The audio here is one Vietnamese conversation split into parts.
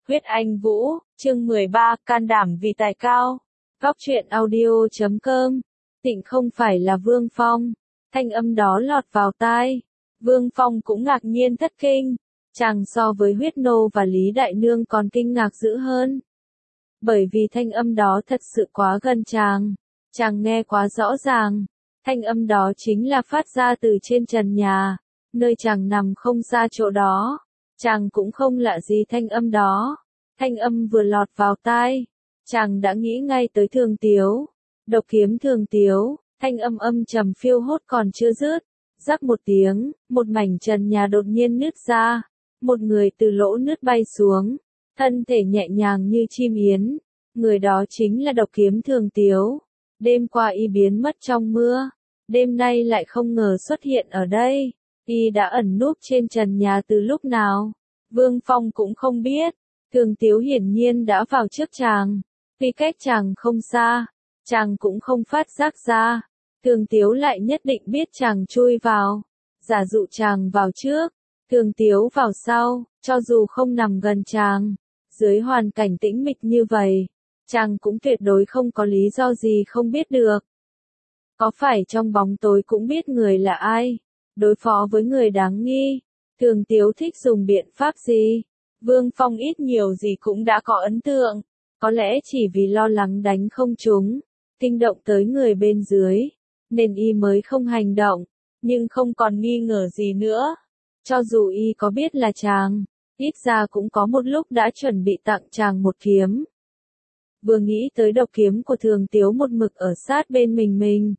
Huyết Anh Vũ, chương 13, can đảm vì tài cao. Góc truyện audio.com. Tịnh không phải là Vương Phong. Thanh âm đó lọt vào tai. Vương Phong cũng ngạc nhiên thất kinh. Chàng so với Huyết Nô và Lý Đại Nương còn kinh ngạc dữ hơn. Bởi vì thanh âm đó thật sự quá gần chàng. Chàng nghe quá rõ ràng. Thanh âm đó chính là phát ra từ trên trần nhà. Nơi chàng nằm không xa chỗ đó. Chàng cũng không lạ gì thanh âm đó. Thanh âm vừa lọt vào tai. Chàng đã nghĩ ngay tới Thường Tiếu. Độc kiếm Thường Tiếu. Thanh âm âm trầm phiêu hốt còn chưa dứt. Rắc một tiếng, một mảnh trần nhà đột nhiên nứt ra. Một người từ lỗ nứt bay xuống. Thân thể nhẹ nhàng như chim yến. Người đó chính là độc kiếm Thường Tiếu. Đêm qua y biến mất trong mưa. Đêm nay lại không ngờ xuất hiện ở đây. Y đã ẩn núp trên trần nhà từ lúc nào? Vương Phong cũng không biết. Thường Tiếu hiển nhiên đã vào trước chàng. Vì cách chàng không xa, chàng cũng không phát giác ra. Thường Tiếu lại nhất định biết chàng chui vào. Giả dụ chàng vào trước, Thường Tiếu vào sau, cho dù không nằm gần chàng. Dưới hoàn cảnh tĩnh mịch như vậy, chàng cũng tuyệt đối không có lý do gì không biết được. Có phải trong bóng tối cũng biết người là ai? Đối phó với người đáng nghi, Thường Tiếu thích dùng biện pháp gì? Vương Phong ít nhiều gì cũng đã có ấn tượng. Có lẽ chỉ vì lo lắng đánh không trúng, kinh động tới người bên dưới, nên y mới không hành động, nhưng không còn nghi ngờ gì nữa. Cho dù y có biết là chàng, ít ra cũng có một lúc đã chuẩn bị tặng chàng một kiếm. Vừa nghĩ tới độc kiếm của Thường Tiếu một mực ở sát bên mình.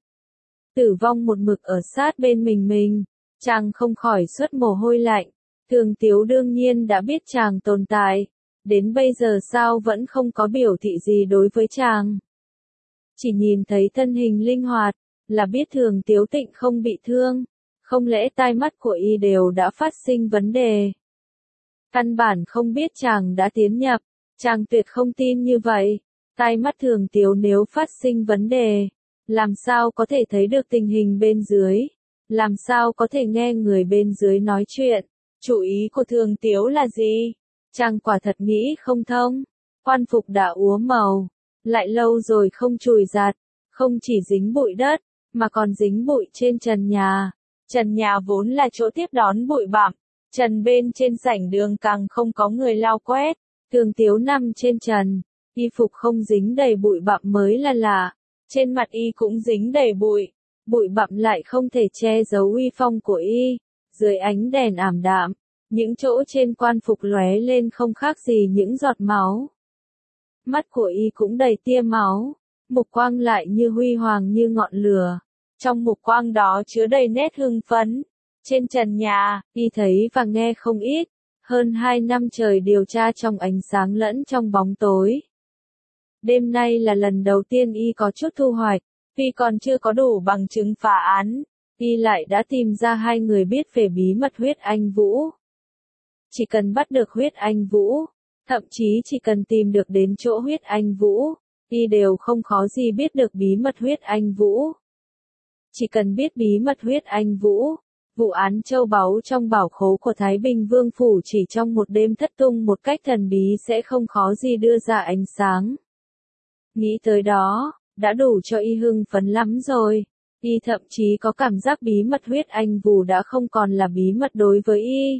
Tử vong một mực ở sát bên mình, chàng không khỏi xuất mồ hôi lạnh. Thường Tiếu đương nhiên đã biết chàng tồn tại, đến bây giờ sao vẫn không có biểu thị gì đối với chàng. Chỉ nhìn thấy thân hình linh hoạt, là biết Thường Tiếu tịnh không bị thương, không lẽ tai mắt của y đều đã phát sinh vấn đề. Căn bản không biết chàng đã tiến nhập, chàng tuyệt không tin như vậy. Tai mắt Thường Tiếu nếu phát sinh vấn đề, làm sao có thể thấy được tình hình bên dưới, làm sao có thể nghe người bên dưới nói chuyện. Chủ ý của Thường Tiếu là gì? Chàng quả thật nghĩ không thông. Quan phục đã úa màu, lại lâu rồi không chùi giặt, không chỉ dính bụi đất, mà còn dính bụi trên trần nhà. Trần nhà vốn là chỗ tiếp đón bụi bặm, trần bên trên sảnh đường càng không có người lau quét. Thường Tiếu nằm trên trần, y phục không dính đầy bụi bặm mới là lạ. Trên mặt y cũng dính đầy bụi, bụi bặm lại không thể che giấu uy phong của y. Dưới ánh đèn ảm đạm, những chỗ trên quan phục lóe lên không khác gì những giọt máu. Mắt của y cũng đầy tia máu, mục quang lại như huy hoàng như ngọn lửa. Trong mục quang đó chứa đầy nét hưng phấn. Trên trần nhà, y thấy và nghe không ít. Hơn 2 năm trời điều tra trong ánh sáng lẫn trong bóng tối. Đêm nay là lần đầu tiên y có chút thu hoạch, vì còn chưa có đủ bằng chứng phá án. Y lại đã tìm ra hai người biết về bí mật Huyết Anh Vũ. Chỉ cần bắt được Huyết Anh Vũ, thậm chí chỉ cần tìm được đến chỗ Huyết Anh Vũ, y đều không khó gì biết được bí mật Huyết Anh Vũ. Chỉ cần biết bí mật Huyết Anh Vũ, vụ án châu báu trong bảo khố của Thái Bình Vương Phủ chỉ trong một đêm thất tung một cách thần bí sẽ không khó gì đưa ra ánh sáng. Nghĩ tới đó, đã đủ cho y hưng phấn lắm rồi. Y thậm chí có cảm giác bí mật Huyết Anh Vũ đã không còn là bí mật đối với y.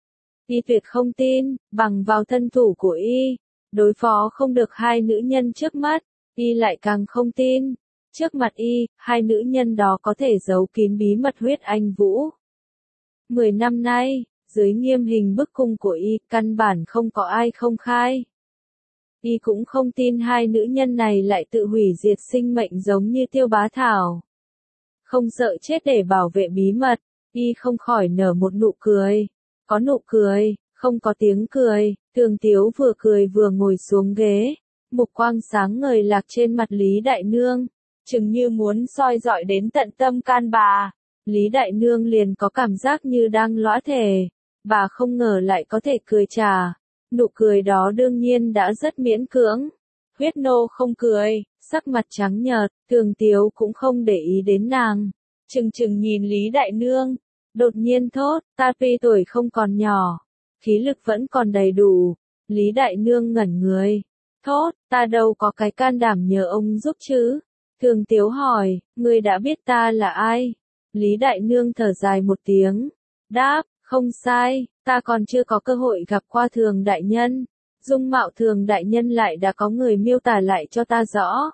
Y tuyệt không tin, bằng vào thân thủ của y, đối phó không được hai nữ nhân trước mắt, y lại càng không tin. Trước mặt y, hai nữ nhân đó có thể giấu kín bí mật Huyết Anh Vũ. 10 năm nay, dưới nghiêm hình bức cung của y, căn bản không có ai không khai. Y cũng không tin hai nữ nhân này lại tự hủy diệt sinh mệnh giống như Tiêu Bá Thảo. Không sợ chết để bảo vệ bí mật, y không khỏi nở một nụ cười. Có nụ cười, không có tiếng cười. Thường Tiếu vừa cười vừa ngồi xuống ghế. Mục quang sáng ngời lạc trên mặt Lý Đại Nương, chừng như muốn soi dọi đến tận tâm can bà. Lý Đại Nương liền có cảm giác như đang lõa thể. Bà không ngờ lại có thể cười trả. Nụ cười đó đương nhiên đã rất miễn cưỡng. Huyết Nô không cười, sắc mặt trắng nhợt. Thường Tiếu cũng không để ý đến nàng, chừng nhìn Lý Đại Nương. Đột nhiên thốt, ta tuy tuổi không còn nhỏ, khí lực vẫn còn đầy đủ, Lý Đại Nương ngẩn người. Thốt, ta đâu có cái can đảm nhờ ông giúp chứ. Thường Tiếu hỏi, ngươi đã biết ta là ai? Lý Đại Nương thở dài một tiếng. Đáp, không sai, ta còn chưa có cơ hội gặp qua Thường Đại Nhân. Dung mạo Thường Đại Nhân lại đã có người miêu tả lại cho ta rõ.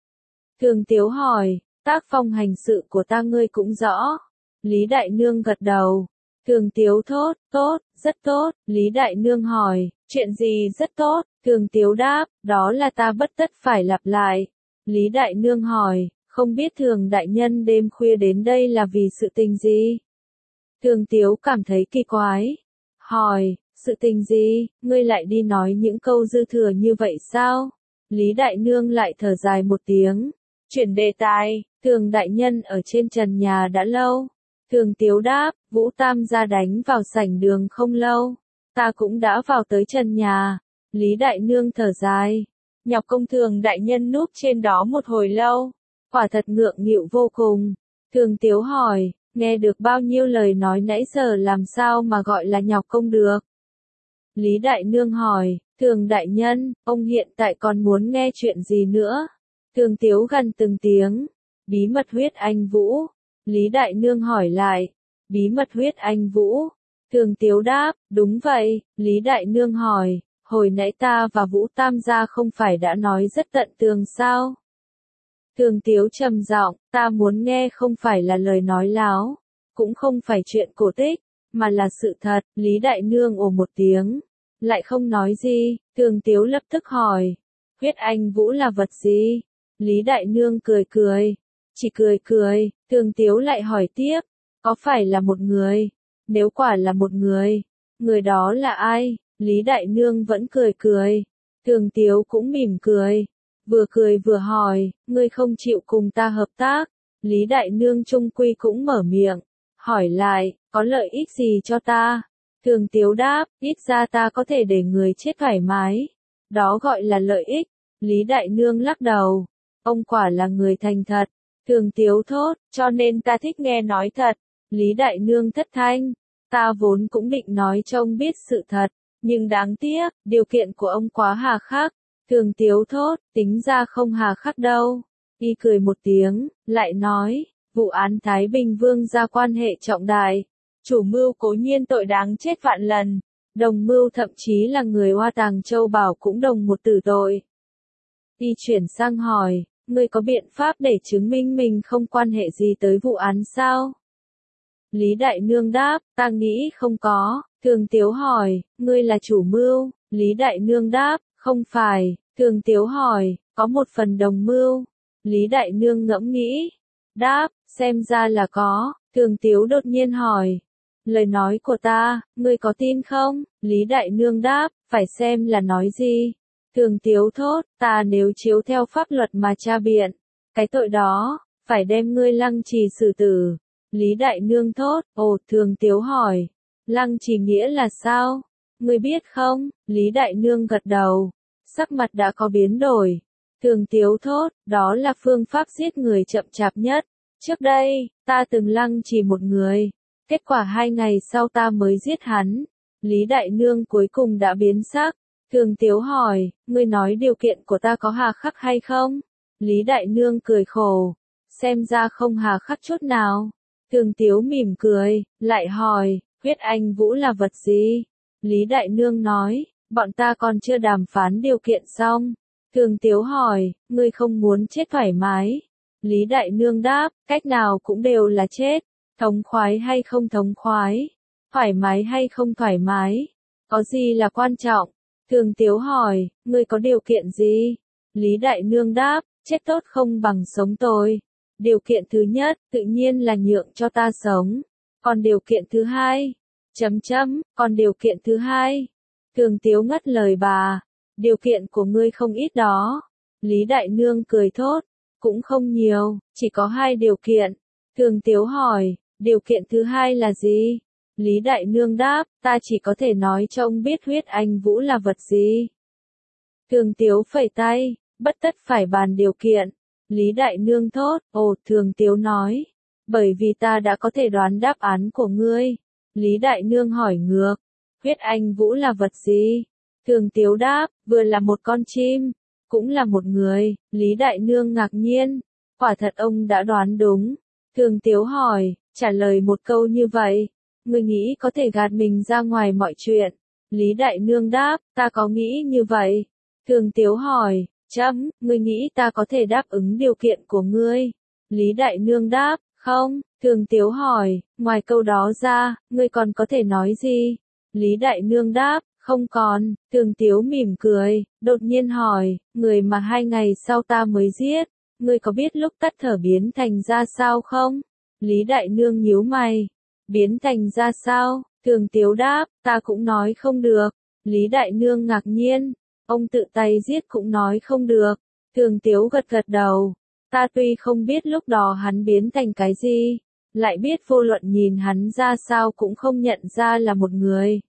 Thường Tiếu hỏi, tác phong hành sự của ta ngươi cũng rõ. Lý Đại Nương gật đầu. Thường Tiếu thốt, tốt, rất tốt. Lý Đại Nương hỏi, chuyện gì rất tốt? Thường Tiếu đáp, đó là ta bất tất phải lặp lại. Lý Đại Nương hỏi, không biết Thường Đại Nhân đêm khuya đến đây là vì sự tình gì? Thường Tiếu cảm thấy kỳ quái. Hỏi, sự tình gì, ngươi lại đi nói những câu dư thừa như vậy sao? Lý Đại Nương lại thở dài một tiếng. Chuyển đề tài, Thường Đại Nhân ở trên trần nhà đã lâu. Thường Tiếu đáp, Vũ Tam gia đánh vào sảnh đường không lâu. Ta cũng đã vào tới trần nhà. Lý Đại Nương thở dài. Nhọc công Thường Đại Nhân núp trên đó một hồi lâu. Quả thật ngượng nghịu vô cùng. Thường Tiếu hỏi, nghe được bao nhiêu lời nói nãy giờ làm sao mà gọi là nhọc công được? Lý Đại Nương hỏi, Thường Đại Nhân, ông hiện tại còn muốn nghe chuyện gì nữa? Thường Tiếu gần từng tiếng. Bí mật huyết anh Vũ. Lý Đại Nương hỏi lại. Bí mật huyết anh Vũ. Thường Tiếu đáp, đúng vậy. Lý Đại Nương hỏi, hồi nãy ta và Vũ Tam gia không phải đã nói rất tận tường sao? Thường Tiếu trầm giọng, ta muốn nghe không phải là lời nói láo, cũng không phải chuyện cổ tích, mà là sự thật. Lý Đại Nương ồ một tiếng, lại không nói gì. Thường Tiếu lập tức hỏi, huyết anh Vũ là vật gì? Lý Đại Nương cười cười, chỉ cười cười. Thường Tiếu lại hỏi tiếp, có phải là một người? Nếu quả là một người, người đó là ai? Lý Đại Nương vẫn cười cười. Thường Tiếu cũng mỉm cười vừa hỏi, ngươi không chịu cùng ta hợp tác. Lý Đại Nương trung quy cũng mở miệng, hỏi lại, có lợi ích gì cho ta? Thường Tiếu đáp, ít ra ta có thể để người chết thoải mái. Đó gọi là lợi ích. Lý Đại Nương lắc đầu, ông quả là người thành thật. Thường Tiếu thốt, cho nên ta thích nghe nói thật. Lý Đại Nương thất thanh, ta vốn cũng định nói cho ông biết sự thật, nhưng đáng tiếc, điều kiện của ông quá hà khắc. Thường Tiếu thốt, tính ra không hà khắc đâu. Y cười một tiếng, lại nói, vụ án Thái Bình Vương gia quan hệ trọng đại. Chủ mưu cố nhiên tội đáng chết vạn lần. Đồng mưu thậm chí là người Hoa Tàng Châu Bảo cũng đồng một tử tội. Y chuyển sang hỏi, ngươi có biện pháp để chứng minh mình không quan hệ gì tới vụ án sao? Lý Đại Nương đáp, ta nghĩ không có. Thường Tiếu hỏi, ngươi là chủ mưu? Lý Đại Nương đáp, không phải. Thường Tiếu hỏi, có một phần đồng mưu? Lý Đại Nương ngẫm nghĩ. Đáp, xem ra là có. Thường Tiếu đột nhiên hỏi, lời nói của ta, ngươi có tin không? Lý Đại Nương đáp, phải xem là nói gì. Thường Tiếu thốt, ta nếu chiếu theo pháp luật mà tra biện, cái tội đó, phải đem ngươi lăng trì xử tử. Lý Đại Nương thốt, ồ. Thường Tiếu hỏi, lăng trì nghĩa là sao? Ngươi biết không? Lý Đại Nương gật đầu, sắc mặt đã có biến đổi. Thường Tiếu thốt, đó là phương pháp giết người chậm chạp nhất. Trước đây, ta từng lăng trì một người, kết quả 2 ngày sau ta mới giết hắn. Lý Đại Nương cuối cùng đã biến sắc. Thường Tiếu hỏi, ngươi nói điều kiện của ta có hà khắc hay không? Lý Đại Nương cười khổ, xem ra không hà khắc chút nào. Thường Tiếu mỉm cười, lại hỏi, huyết anh Vũ là vật gì? Lý Đại Nương nói, bọn ta còn chưa đàm phán điều kiện xong. Thường Tiếu hỏi, ngươi không muốn chết thoải mái? Lý Đại Nương đáp, cách nào cũng đều là chết. Thống khoái hay không thống khoái? Thoải mái hay không thoải mái? Có gì là quan trọng? Thường Tiếu hỏi, ngươi có điều kiện gì? Lý Đại Nương đáp, chết tốt không bằng sống tồi. Điều kiện thứ nhất, tự nhiên là nhượng cho ta sống. Còn điều kiện thứ hai? Còn điều kiện thứ hai? Thường Tiếu ngắt lời bà. Điều kiện của ngươi không ít đó. Lý Đại Nương cười thốt. Cũng không nhiều, chỉ có 2 điều kiện. Thường Tiếu hỏi, điều kiện thứ hai là gì? Lý Đại Nương đáp, ta chỉ có thể nói cho ông biết huyết anh Vũ là vật gì. Thường Tiếu phẩy tay, bất tất phải bàn điều kiện. Lý Đại Nương thốt, ồ. Thường Tiếu nói, bởi vì ta đã có thể đoán đáp án của ngươi. Lý Đại Nương hỏi ngược, huyết anh Vũ là vật gì? Thường Tiếu đáp, vừa là một con chim, cũng là một người. Lý Đại Nương ngạc nhiên, quả thật ông đã đoán đúng. Thường Tiếu hỏi, trả lời một câu như vậy, ngươi nghĩ có thể gạt mình ra ngoài mọi chuyện. Lý Đại Nương đáp, ta có nghĩ như vậy. Thường Tiếu hỏi, chấm, ngươi nghĩ ta có thể đáp ứng điều kiện của ngươi? Lý Đại Nương đáp, không. Thường Tiếu hỏi, ngoài câu đó ra, ngươi còn có thể nói gì? Lý Đại Nương đáp, không còn. Thường Tiếu mỉm cười, đột nhiên hỏi, người mà 2 ngày sau ta mới giết, ngươi có biết lúc tắt thở biến thành ra sao không? Lý Đại Nương nhíu mày, biến thành ra sao? Thường Tiếu đáp, ta cũng nói không được. Lý Đại Nương ngạc nhiên, ông tự tay giết cũng nói không được. Thường Tiếu gật gật đầu, ta tuy không biết lúc đó hắn biến thành cái gì, lại biết vô luận nhìn hắn ra sao cũng không nhận ra là một người.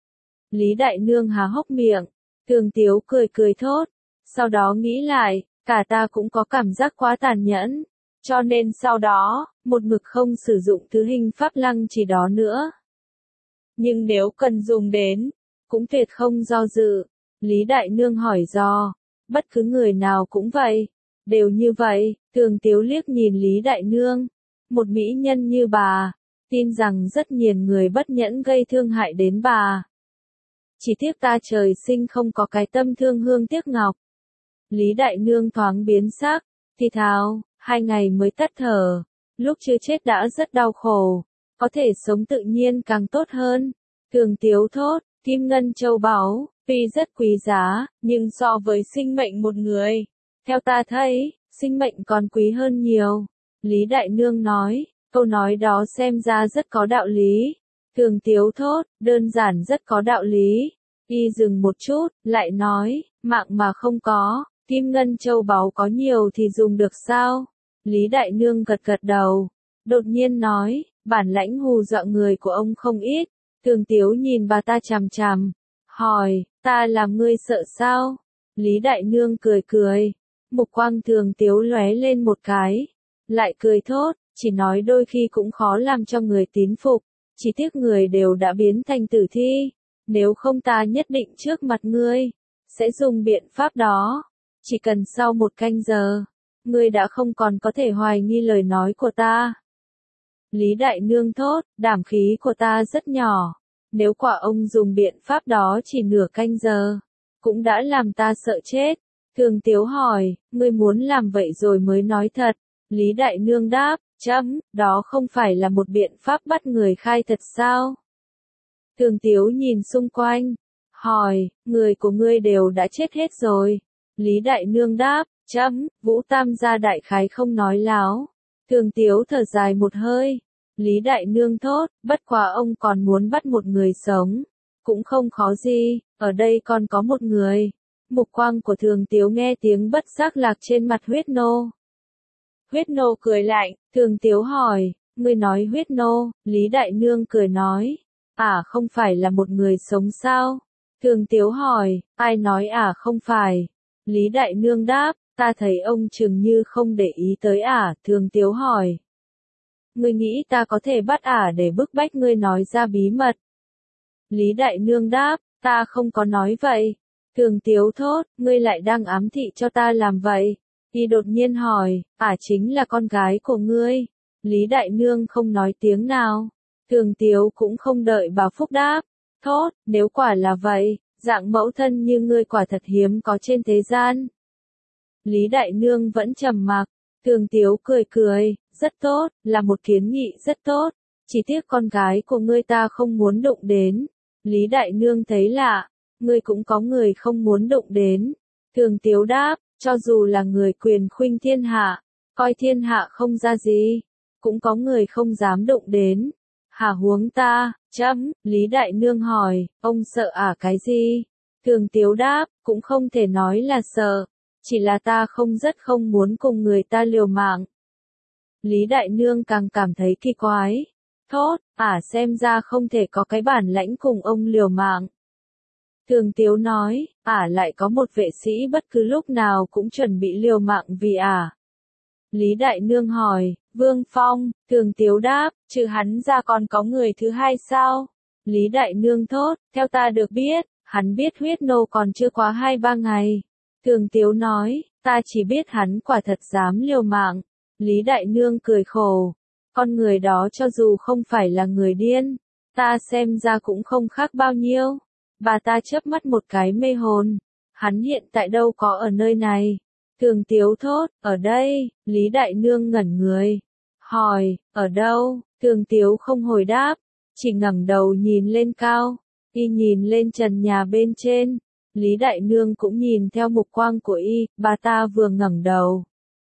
Lý Đại Nương há hốc miệng, Thường Tiếu cười cười thốt, sau đó nghĩ lại, cả ta cũng có cảm giác quá tàn nhẫn, cho nên sau đó, một mực không sử dụng thứ hình pháp lăng trì đó nữa. Nhưng nếu cần dùng đến, cũng tuyệt không do dự. Lý Đại Nương hỏi dò, bất cứ người nào cũng vậy, đều như vậy. Thường Tiếu liếc nhìn Lý Đại Nương, một mỹ nhân như bà, tin rằng rất nhiều người bất nhẫn gây thương hại đến bà. Chỉ tiếc ta trời sinh không có cái tâm thương hương tiếc ngọc. Lý Đại Nương thoáng biến sắc, thì thào, 2 ngày mới tắt thở, lúc chưa chết đã rất đau khổ, có thể sống tự nhiên càng tốt hơn. Thường Tiếu thốt, kim ngân châu báu, tuy rất quý giá, nhưng so với sinh mệnh một người, theo ta thấy, sinh mệnh còn quý hơn nhiều. Lý Đại Nương nói, câu nói đó xem ra rất có đạo lý. Thường Tiếu thốt, đơn giản rất có đạo lý. Y dừng một chút, lại nói, mạng mà không có, kim ngân châu báu có nhiều thì dùng được sao? Lý Đại Nương gật gật đầu, đột nhiên nói, bản lãnh hù dọa người của ông không ít. Thường Tiếu nhìn bà ta chằm chằm, hỏi, ta làm ngươi sợ sao? Lý Đại Nương cười cười, mục quang Thường Tiếu lóe lên một cái, lại cười thốt, chỉ nói đôi khi cũng khó làm cho người tín phục, chỉ tiếc người đều đã biến thành tử thi, nếu không ta nhất định trước mặt ngươi, sẽ dùng biện pháp đó, chỉ cần sau 1 canh giờ, ngươi đã không còn có thể hoài nghi lời nói của ta. Lý Đại Nương thốt, đảm khí của ta rất nhỏ, nếu quả ông dùng biện pháp đó chỉ nửa canh giờ, cũng đã làm ta sợ chết. Thường Tiếu hỏi, ngươi muốn làm vậy rồi mới nói thật. Lý Đại Nương đáp, chấm, đó không phải là một biện pháp bắt người khai thật sao? Thường Tiếu nhìn xung quanh, hỏi, người của ngươi đều đã chết hết rồi. Lý Đại Nương đáp, chấm, Vũ Tam gia đại khái không nói láo. Thường Tiếu thở dài một hơi. Lý Đại Nương thốt, bất quá ông còn muốn bắt một người sống, cũng không khó gì, ở đây còn có một người. Mục quang của Thường Tiếu nghe tiếng bất giác lạc trên mặt Huyết Nô. Huyết Nô cười lạnh, Thường Tiếu hỏi, ngươi nói Huyết Nô? Lý Đại Nương cười nói, không phải là một người sống sao? Thường Tiếu hỏi, ai nói không phải? Lý Đại Nương đáp, ta thấy ông chừng như không để ý tới Thường Tiếu hỏi, ngươi nghĩ ta có thể bắt để bức bách ngươi nói ra bí mật? Lý Đại Nương đáp, ta không có nói vậy. Thường Tiếu thốt, ngươi lại đang ám thị cho ta làm vậy. Y đột nhiên hỏi, chính là con gái của ngươi. Lý Đại Nương không nói tiếng nào. Thường Tiếu cũng không đợi bà Phúc đáp. Thốt, nếu quả là vậy, dạng mẫu thân như ngươi quả thật hiếm có trên thế gian. Lý Đại Nương vẫn trầm mặc. Thường Tiếu cười cười, rất tốt, là một kiến nghị rất tốt. Chỉ tiếc con gái của ngươi ta không muốn đụng đến. Lý Đại Nương thấy lạ, ngươi cũng có người không muốn đụng đến. Thường Tiếu đáp, cho dù là người quyền khuynh thiên hạ, coi thiên hạ không ra gì, cũng có người không dám đụng đến. Huống ta, chấm, Lý Đại Nương hỏi, ông sợ cái gì? Thường Tiếu đáp, cũng không thể nói là sợ, chỉ là ta không muốn cùng người ta liều mạng. Lý Đại Nương càng cảm thấy kỳ quái. Thốt, xem ra không thể có cái bản lãnh cùng ông liều mạng. Thường Tiếu nói, lại có một vệ sĩ bất cứ lúc nào cũng chuẩn bị liều mạng vì Lý Đại Nương hỏi, Vương Phong? Thường Tiếu đáp, trừ hắn ra còn có người thứ hai sao? Lý Đại Nương thốt, theo ta được biết, Hắn biết huyết nô còn chưa quá 2-3 ngày. Thường Tiếu nói, ta chỉ biết hắn quả thật dám liều mạng. Lý Đại Nương cười khổ. Con người đó cho dù không phải là người điên, ta xem ra cũng không khác bao nhiêu. Bà ta chớp mắt một cái mê hồn. Hắn hiện tại đâu có ở nơi này. Thường Tiếu thốt, ở đây. Lý Đại Nương ngẩn người. Hỏi, ở đâu? Thường Tiếu không hồi đáp, chỉ ngẩng đầu nhìn lên cao. Y nhìn lên trần nhà bên trên. Lý Đại Nương cũng nhìn theo mục quang của y, bà ta vừa ngẩng đầu.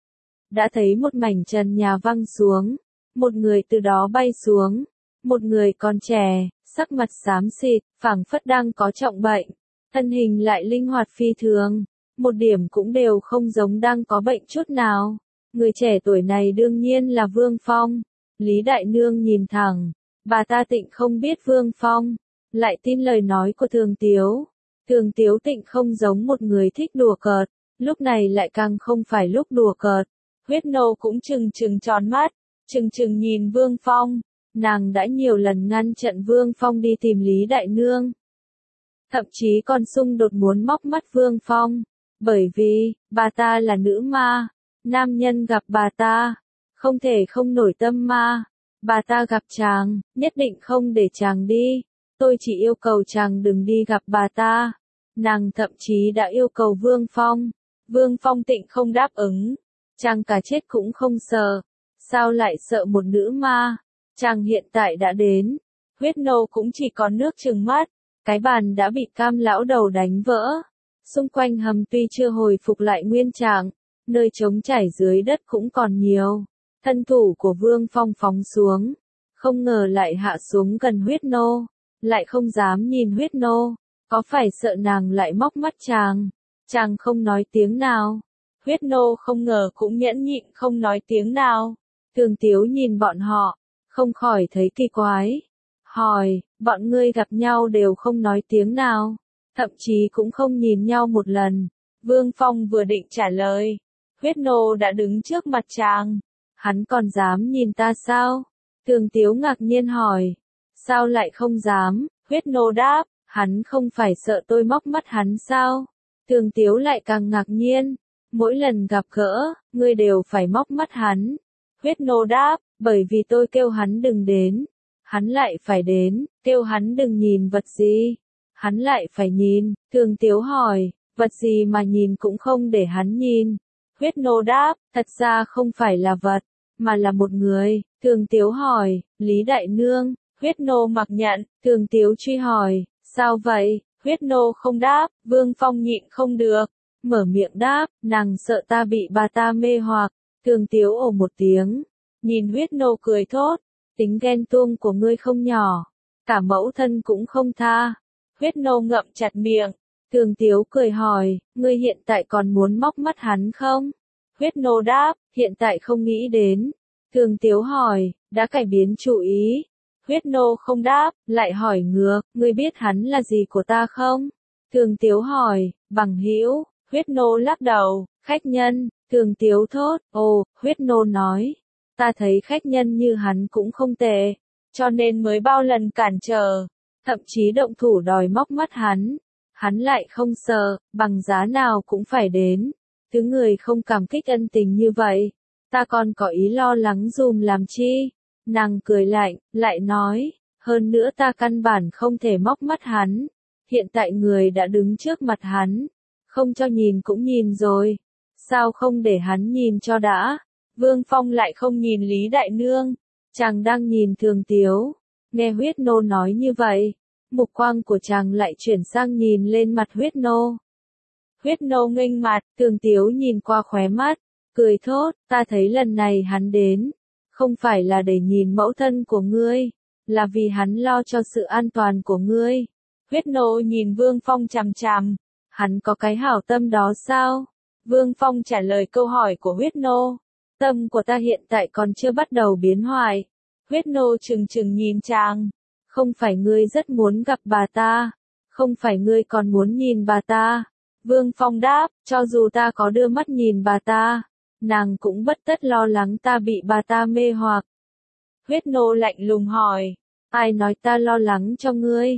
Đã thấy một mảnh trần nhà văng xuống. Một người từ đó bay xuống. Một người còn trẻ, sắc mặt xám xịt, phảng phất đang có trọng bệnh. Thân hình lại linh hoạt phi thường. Một điểm cũng đều không giống đang có bệnh chút nào. Người trẻ tuổi này đương nhiên là Vương Phong. Lý Đại Nương nhìn thẳng. Bà ta tịnh không biết Vương Phong. Lại tin lời nói của Thường Tiếu. Thường Tiếu tịnh không giống một người thích đùa cợt. Lúc này lại càng không phải lúc đùa cợt. Huyết nô cũng trừng tròn mắt. Trừng nhìn Vương Phong. Nàng đã nhiều lần ngăn chặn Vương Phong đi tìm Lý Đại Nương. Thậm chí còn xung đột muốn móc mắt Vương Phong. Bởi vì, bà ta là nữ ma. Nam nhân gặp bà ta, không thể không nổi tâm ma. Bà ta gặp chàng, nhất định không để chàng đi. Tôi chỉ yêu cầu chàng đừng đi gặp bà ta. Nàng thậm chí đã yêu cầu Vương Phong. Vương Phong tịnh không đáp ứng. Chàng cả chết cũng không sợ. Sao lại sợ một nữ ma? Chàng hiện tại đã đến. Huyết nô cũng chỉ còn nước trừng mắt. Cái bàn đã bị Cam lão đầu đánh vỡ. Xung quanh hầm tuy chưa hồi phục lại nguyên trạng, nơi trống trải dưới đất cũng còn nhiều. Thân thủ của Vương Phong phóng xuống. Không ngờ lại hạ xuống gần huyết nô. Lại không dám nhìn huyết nô. Có phải sợ nàng lại móc mắt chàng? Chàng không nói tiếng nào. Huyết nô không ngờ cũng nhẫn nhịn không nói tiếng nào. Thường Tiếu nhìn bọn họ. Không khỏi thấy kỳ quái. Hỏi, bọn ngươi gặp nhau đều không nói tiếng nào. Thậm chí cũng không nhìn nhau một lần. Vương Phong vừa định trả lời. Huyết nô đã đứng trước mặt chàng. Hắn còn dám nhìn ta sao? Thường Tiếu ngạc nhiên hỏi. Sao lại không dám? Huyết nô đáp. Hắn không phải sợ tôi móc mắt hắn sao? Thường Tiếu lại càng ngạc nhiên. Mỗi lần gặp gỡ, ngươi đều phải móc mắt hắn. Huyết nô đáp. Bởi vì tôi kêu hắn đừng đến. Hắn lại phải đến. Kêu hắn đừng nhìn vật gì. Hắn lại phải nhìn. Thường Tiếu hỏi. Vật gì mà nhìn cũng không để hắn nhìn. Huyết nô đáp. Thật ra không phải là vật, mà là một người. Thường Tiếu hỏi. Lý Đại Nương. Huyết nô mặc nhận. Thường Tiếu truy hỏi. Sao vậy? Huyết nô không đáp. Vương Phong nhịn không được. Mở miệng đáp. Nàng sợ ta bị bà ta mê hoặc. Thường Tiếu ồ một tiếng. Nhìn huyết nô cười thốt. Tính ghen tuông của ngươi không nhỏ. Cả mẫu thân cũng không tha. Huyết nô ngậm chặt miệng. Thường Tiếu cười hỏi. Ngươi hiện tại còn muốn móc mắt hắn không? Huyết nô đáp. Hiện tại không nghĩ đến. Thường Tiếu hỏi. Đã cải biến chủ ý. Huyết nô không đáp. Lại hỏi ngược. Ngươi biết hắn là gì của ta không? Thường Tiếu hỏi. Bằng hữu. Huyết nô lắc đầu. Khách nhân. Thường Tiếu thốt. Ồ. Huyết nô nói. Ta thấy khách nhân như hắn cũng không tệ. Cho nên mới bao lần cản trở. Thậm chí động thủ đòi móc mắt hắn. Hắn lại không sợ. Bằng giá nào cũng phải đến. Thứ người không cảm kích ân tình như vậy. Ta còn có ý lo lắng dùm làm chi. Nàng cười lạnh. Lại nói. Hơn nữa ta căn bản không thể móc mắt hắn. Hiện tại người đã đứng trước mặt hắn. Không cho nhìn cũng nhìn rồi. Sao không để hắn nhìn cho đã? Vương Phong lại không nhìn Lý Đại Nương. Chàng đang nhìn Thường Tiếu. Nghe huyết nô nói như vậy. Mục quang của chàng lại chuyển sang nhìn lên mặt huyết nô. Huyết nô nghênh mặt. Thường Tiếu nhìn qua khóe mắt. Cười thốt. Ta thấy lần này hắn đến. Không phải là để nhìn mẫu thân của ngươi. Là vì hắn lo cho sự an toàn của ngươi. Huyết nô nhìn Vương Phong chằm chằm. Hắn có cái hảo tâm đó sao? Vương Phong trả lời câu hỏi của huyết nô. Tâm của ta hiện tại còn chưa bắt đầu biến hoại. Huyết nô trừng nhìn chàng. Không phải ngươi rất muốn gặp bà ta. Không phải ngươi còn muốn nhìn bà ta. Vương Phong đáp, cho dù ta có đưa mắt nhìn bà ta, nàng cũng bất tất lo lắng ta bị bà ta mê hoặc. Huyết nô lạnh lùng hỏi. Ai nói ta lo lắng cho ngươi?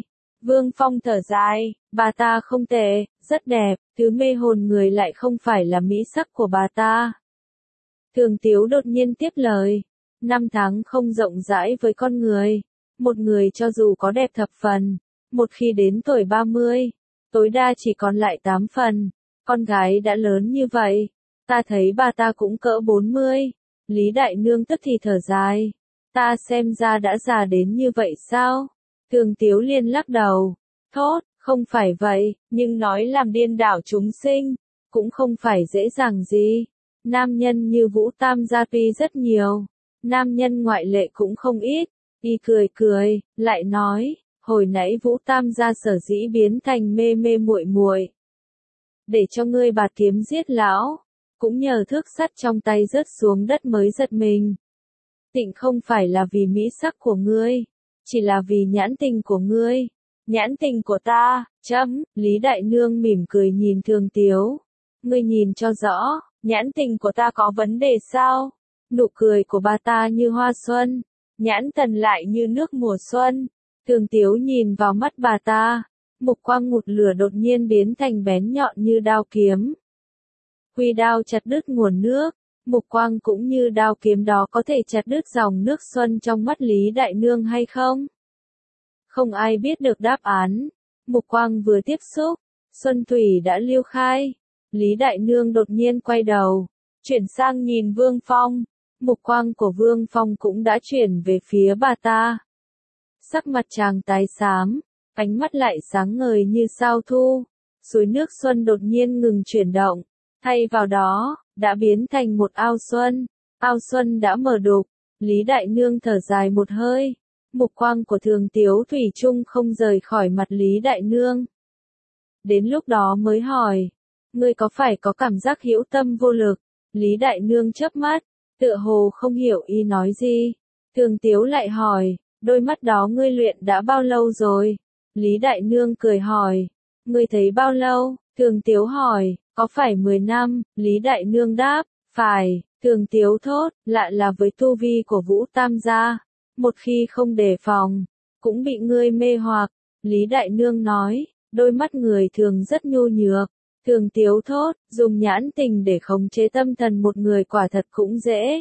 Vương Phong thở dài, bà ta không tệ, rất đẹp, thứ mê hồn người lại không phải là mỹ sắc của bà ta. Thường Tiếu đột nhiên tiếp lời, năm tháng không rộng rãi với con người. Một người cho dù có đẹp thập phần, một khi đến tuổi 30, tối đa chỉ còn lại 8 phần. Con gái đã lớn như vậy, ta thấy bà ta cũng cỡ 40. Lý Đại Nương tức thì thở dài, ta xem ra đã già đến như vậy sao? Thường Tiếu Liên lắc đầu, thốt, không phải vậy, nhưng nói làm điên đảo chúng sinh, cũng không phải dễ dàng gì. Nam nhân như Vũ Tam Gia tuy rất nhiều, nam nhân ngoại lệ cũng không ít. Y cười cười, lại nói, hồi nãy Vũ Tam Gia sở dĩ biến thành mê mê muội muội, để cho ngươi bạt kiếm giết lão, cũng nhờ thước sắt trong tay rớt xuống đất mới giật mình. Tịnh không phải là vì mỹ sắc của ngươi, chỉ là vì nhãn tình của ngươi. Nhãn tình của ta, Lý Đại Nương mỉm cười nhìn Thường Tiếu. Ngươi nhìn cho rõ, nhãn tình của ta có vấn đề sao? Nụ cười của bà ta như hoa xuân, nhãn thần lại như nước mùa xuân. Thường Tiếu nhìn vào mắt bà ta, mục quang ngụt lửa đột nhiên biến thành bén nhọn như đao kiếm. Huy đao chặt đứt nguồn nước, mục quang cũng như đao kiếm đó có thể chặt đứt dòng nước xuân trong mắt Lý Đại Nương hay không? Không ai biết được đáp án. Mục quang vừa tiếp xúc, xuân thủy đã liêu khai. Lý Đại Nương đột nhiên quay đầu, chuyển sang nhìn Vương Phong. Mục quang của Vương Phong cũng đã chuyển về phía bà ta. Sắc mặt chàng tái xám, ánh mắt lại sáng ngời như sao thu. Suối nước xuân đột nhiên ngừng chuyển động, thay vào đó, đã biến thành một ao xuân. Ao xuân đã mở đục, Lý Đại Nương thở dài một hơi. Mục quang của Thường Tiếu thủy chung không rời khỏi mặt Lý Đại Nương. Đến lúc đó mới hỏi, ngươi có phải có cảm giác hữu tâm vô lực? Lý Đại Nương chớp mắt, tựa hồ không hiểu y nói gì. Thường Tiếu lại hỏi, đôi mắt đó ngươi luyện đã bao lâu rồi? Lý Đại Nương cười hỏi, ngươi thấy bao lâu? Thường Tiếu hỏi, có phải 10 năm? Lý Đại Nương đáp, phải. Thường Tiếu thốt, lạ là với tu vi của Vũ Tam Gia, một khi không đề phòng, cũng bị ngươi mê hoặc. Lý Đại Nương nói, đôi mắt người thường rất nhu nhược. Thường Tiếu thốt, dùng nhãn tình để khống chế tâm thần một người quả thật cũng dễ.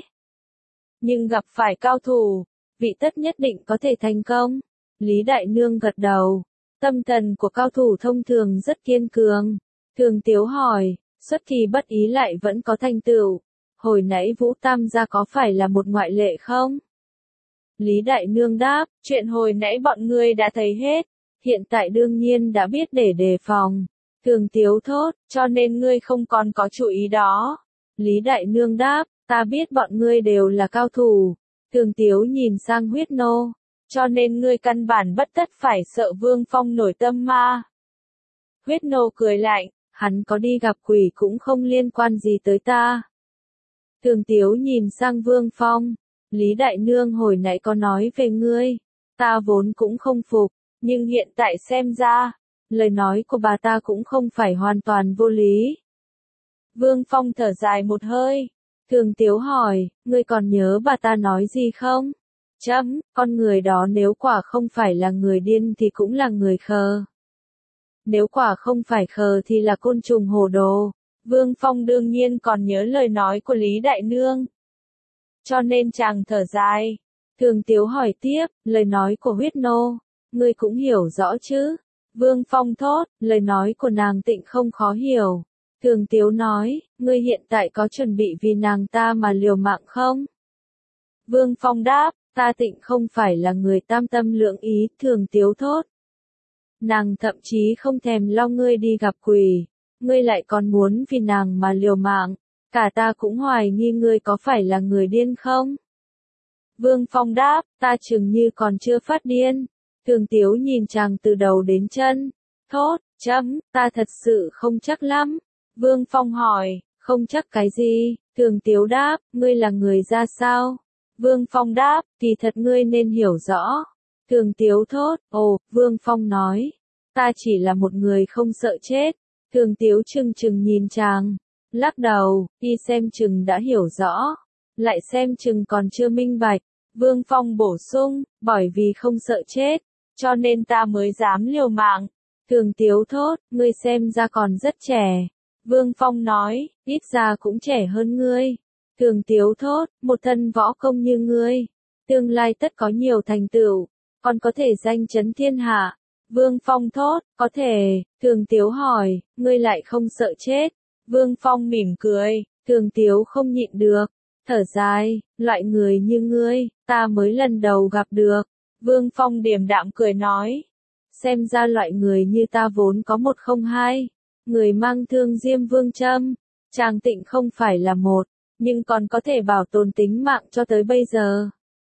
Nhưng gặp phải cao thủ, vị tất nhất định có thể thành công. Lý Đại Nương gật đầu, tâm thần của cao thủ thông thường rất kiên cường. Thường Tiếu hỏi, xuất kỳ bất ý lại vẫn có thành tựu. Hồi nãy Vũ Tam Gia có phải là một ngoại lệ không? Lý Đại Nương đáp, chuyện hồi nãy bọn ngươi đã thấy hết, hiện tại đương nhiên đã biết để đề phòng. Thường Tiếu thốt, cho nên ngươi không còn có chú ý đó. Lý Đại Nương đáp, ta biết bọn ngươi đều là cao thủ. Thường Tiếu nhìn sang Huyết Nô, cho nên ngươi căn bản bất tất phải sợ Vương Phong nổi tâm ma. Huyết Nô cười lạnh, hắn có đi gặp quỷ cũng không liên quan gì tới ta. Thường Tiếu nhìn sang Vương Phong, Lý Đại Nương hồi nãy có nói về ngươi, ta vốn cũng không phục, nhưng hiện tại xem ra, lời nói của bà ta cũng không phải hoàn toàn vô lý. Vương Phong thở dài một hơi, Thường Tiếu hỏi, ngươi còn nhớ bà ta nói gì không? Con người đó nếu quả không phải là người điên thì cũng là người khờ. Nếu quả không phải khờ thì là côn trùng hồ đồ. Vương Phong đương nhiên còn nhớ lời nói của Lý Đại Nương. Cho nên chàng thở dài. Thường Tiếu hỏi tiếp, lời nói của Huyết Nô, ngươi cũng hiểu rõ chứ? Vương Phong thốt, lời nói của nàng Tịnh không khó hiểu. Thường Tiếu nói, ngươi hiện tại có chuẩn bị vì nàng ta mà liều mạng không? Vương Phong đáp, ta Tịnh không phải là người tam tâm lượng ý. Thường Tiếu thốt, nàng thậm chí không thèm lo ngươi đi gặp quỷ, ngươi lại còn muốn vì nàng mà liều mạng, cả ta cũng hoài nghi ngươi có phải là người điên không? Vương Phong đáp, ta chừng như còn chưa phát điên. Thường Tiếu nhìn chàng từ đầu đến chân, thốt, ta thật sự không chắc lắm. Vương Phong hỏi, không chắc cái gì? Thường Tiếu đáp, ngươi là người ra sao? Vương Phong đáp, kỳ thật ngươi nên hiểu rõ. Thường Tiếu thốt, Vương Phong nói, ta chỉ là một người không sợ chết. Thường Tiếu chừng chừng nhìn chàng, lắc đầu, y xem chừng đã hiểu rõ, lại xem chừng còn chưa minh bạch. Vương Phong bổ sung, bởi vì không sợ chết, cho nên ta mới dám liều mạng. Thường Tiếu thốt, ngươi xem ra còn rất trẻ. Vương Phong nói, ít ra cũng trẻ hơn ngươi. Thường Tiếu thốt, một thân võ công như ngươi, tương lai tất có nhiều thành tựu, còn có thể danh chấn thiên hạ. Vương Phong thốt, có thể. Thường Tiếu hỏi, ngươi lại không sợ chết? Vương Phong mỉm cười. Thường Tiếu không nhịn được, thở dài, loại người như ngươi, ta mới lần đầu gặp được. Vương Phong điềm đạm cười nói, xem ra loại người như ta vốn có một không hai. Người mang thương Diêm Vương châm, Tràng Tịnh không phải là một, nhưng còn có thể bảo tồn tính mạng cho tới bây giờ.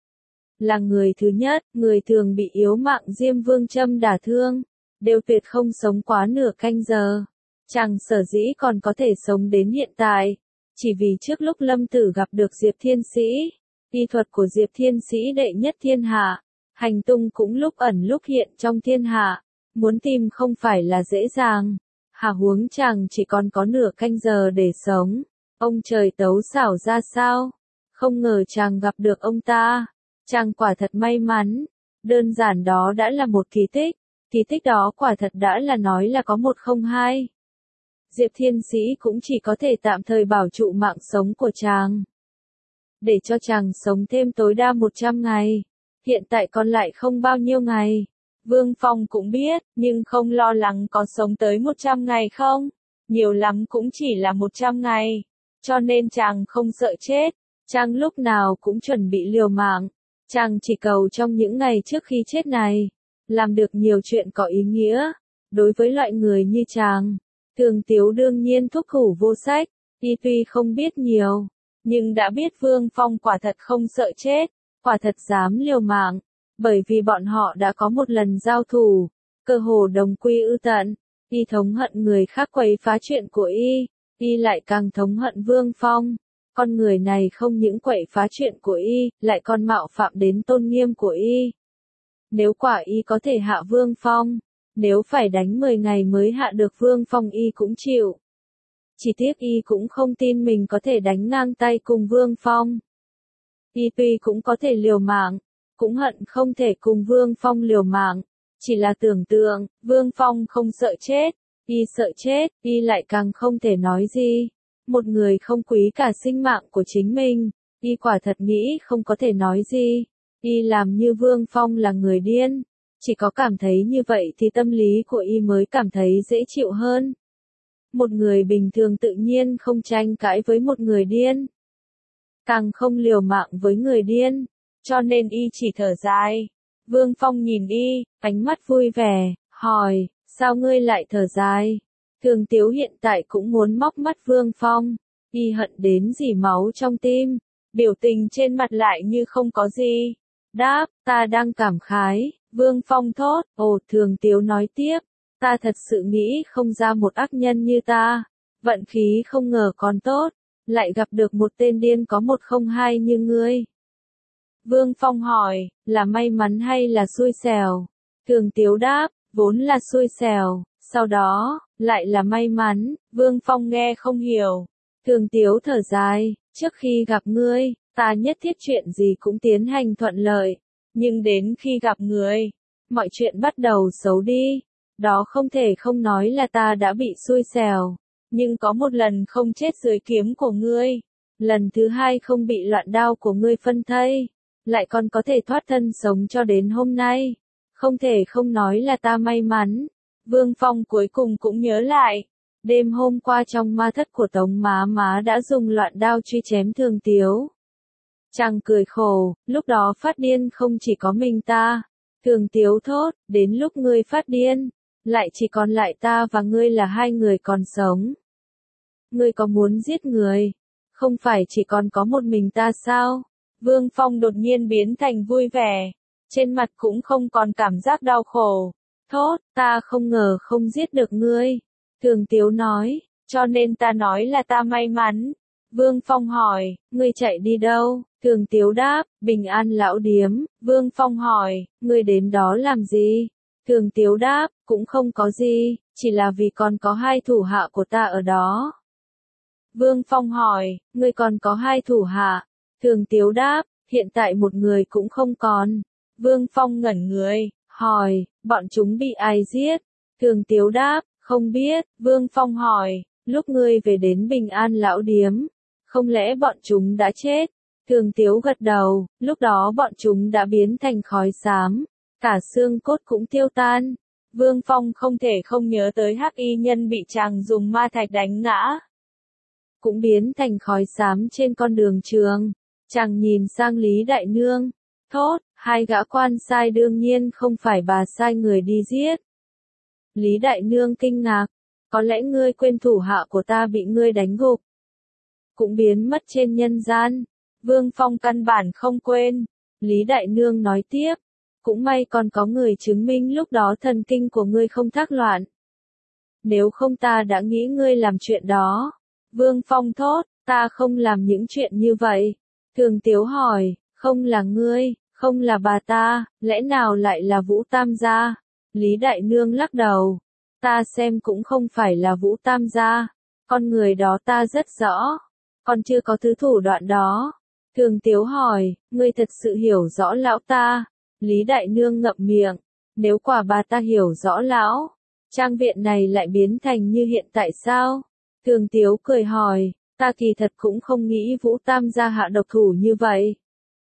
Là người thứ nhất, người thường bị yếu mạng Diêm Vương châm đả thương, đều tuyệt không sống quá nửa canh giờ. Chàng sở dĩ còn có thể sống đến hiện tại, chỉ vì trước lúc Lâm Tử gặp được Diệp Thiên Sĩ, y thuật của Diệp Thiên Sĩ đệ nhất thiên hạ, hành tung cũng lúc ẩn lúc hiện trong thiên hạ, muốn tìm không phải là dễ dàng. Hà huống chàng chỉ còn có nửa canh giờ để sống, ông trời tấu xảo ra sao? Không ngờ chàng gặp được ông ta, chàng quả thật may mắn, đơn giản đó đã là một kỳ tích đó quả thật đã là nói là có một không hai. Diệp Thiên Sĩ cũng chỉ có thể tạm thời bảo trụ mạng sống của chàng, để cho chàng sống thêm tối đa 100 ngày, hiện tại còn lại không bao nhiêu ngày. Vương Phong cũng biết, nhưng không lo lắng có sống tới 100 ngày không, nhiều lắm cũng chỉ là 100 ngày, cho nên chàng không sợ chết, chàng lúc nào cũng chuẩn bị liều mạng, chàng chỉ cầu trong những ngày trước khi chết này, làm được nhiều chuyện có ý nghĩa. Đối với loại người như chàng, Thường Tiếu đương nhiên thúc thủ vô sách, y tuy không biết nhiều, nhưng đã biết Vương Phong quả thật không sợ chết, quả thật dám liều mạng, bởi vì bọn họ đã có một lần giao thủ, cơ hồ đồng quy ư tận, y thống hận người khác quấy phá chuyện của y lại càng thống hận Vương Phong, con người này không những quấy phá chuyện của y, lại còn mạo phạm đến tôn nghiêm của y. Nếu quả y có thể hạ Vương Phong, nếu phải đánh 10 ngày mới hạ được Vương Phong y cũng chịu. Chỉ tiếc y cũng không tin mình có thể đánh ngang tay cùng Vương Phong. Y tuy cũng có thể liều mạng, cũng hận không thể cùng Vương Phong liều mạng, chỉ là tưởng tượng, Vương Phong không sợ chết, y sợ chết, y lại càng không thể nói gì. Một người không quý cả sinh mạng của chính mình, y quả thật nghĩ không có thể nói gì. Y làm như Vương Phong là người điên, chỉ có cảm thấy như vậy thì tâm lý của y mới cảm thấy dễ chịu hơn. Một người bình thường tự nhiên không tranh cãi với một người điên, càng không liều mạng với người điên, cho nên y chỉ thở dài. Vương Phong nhìn y, ánh mắt vui vẻ, hỏi, sao ngươi lại thở dài? Thường Tiếu hiện tại cũng muốn móc mắt Vương Phong, y hận đến dỉ máu trong tim, biểu tình trên mặt lại như không có gì. Đáp, ta đang cảm khái. Vương Phong thốt, ồ. Thường Tiếu nói tiếp, ta thật sự nghĩ không ra một ác nhân như ta, vận khí không ngờ còn tốt, lại gặp được một tên điên có một không hai như ngươi. Vương Phong hỏi, là may mắn hay là xui xẻo? Thường Tiếu đáp, vốn là xui xẻo, sau đó, lại là may mắn. Vương Phong nghe không hiểu. Thường Tiếu thở dài, trước khi gặp ngươi, ta nhất thiết chuyện gì cũng tiến hành thuận lợi, nhưng đến khi gặp ngươi, mọi chuyện bắt đầu xấu đi. Đó không thể không nói là ta đã bị xui xẻo, nhưng có một lần không chết dưới kiếm của ngươi, lần thứ hai không bị loạn đao của ngươi phân thây, lại còn có thể thoát thân sống cho đến hôm nay, không thể không nói là ta may mắn. Vương Phong cuối cùng cũng nhớ lại, đêm hôm qua trong ma thất của Tống má đã dùng loạn đao truy chém Thường Tiếu. Chàng cười khổ, lúc đó phát điên không chỉ có mình ta. Thường Tiếu thốt, đến lúc ngươi phát điên, lại chỉ còn lại ta và ngươi là hai người còn sống. Ngươi có muốn giết người? Không phải chỉ còn có một mình ta sao? Vương Phong đột nhiên biến thành vui vẻ, trên mặt cũng không còn cảm giác đau khổ. Thốt, ta không ngờ không giết được ngươi. Thường Tiếu nói, cho nên ta nói là ta may mắn. Vương Phong hỏi, ngươi chạy đi đâu? Thường Tiếu đáp, Bình An lão điếm. Vương Phong hỏi, ngươi đến đó làm gì? Thường Tiếu đáp, cũng không có gì, chỉ là vì còn có hai thủ hạ của ta ở đó. Vương Phong hỏi, ngươi còn có hai thủ hạ? Thường Tiếu đáp, hiện tại một người cũng không còn. Vương Phong ngẩn người, hỏi, bọn chúng bị ai giết? Thường Tiếu đáp, không biết. Vương Phong hỏi, lúc ngươi về đến Bình An Lão Điếm, không lẽ bọn chúng đã chết? Thường Tiếu gật đầu, lúc đó bọn chúng đã biến thành khói xám, cả xương cốt cũng tiêu tan. Vương Phong không thể không nhớ tới Hắc Y Nhân bị chàng dùng ma thạch đánh ngã, cũng biến thành khói xám trên con đường trường. Chàng nhìn sang Lý Đại Nương, thốt, hai gã quan sai đương nhiên không phải bà sai người đi giết. Lý Đại Nương kinh ngạc, có lẽ ngươi quên thủ hạ của ta bị ngươi đánh gục, cũng biến mất trên nhân gian. Vương Phong căn bản không quên. Lý Đại Nương nói tiếp, cũng may còn có người chứng minh lúc đó thần kinh của ngươi không thác loạn. Nếu không ta đã nghĩ ngươi làm chuyện đó. Vương Phong thốt, ta không làm những chuyện như vậy. Thường Tiếu hỏi, không là ngươi, không là bà ta, lẽ nào lại là Vũ Tam gia? Lý Đại Nương lắc đầu, ta xem cũng không phải là Vũ Tam gia, con người đó ta rất rõ, còn chưa có thứ thủ đoạn đó. Thường Tiếu hỏi, ngươi thật sự hiểu rõ lão ta? Lý Đại Nương ngậm miệng, nếu quả bà ta hiểu rõ lão, trang viện này lại biến thành như hiện tại sao? Thường Tiếu cười hỏi, ta kỳ thật cũng không nghĩ Vũ Tam gia hạ độc thủ như vậy.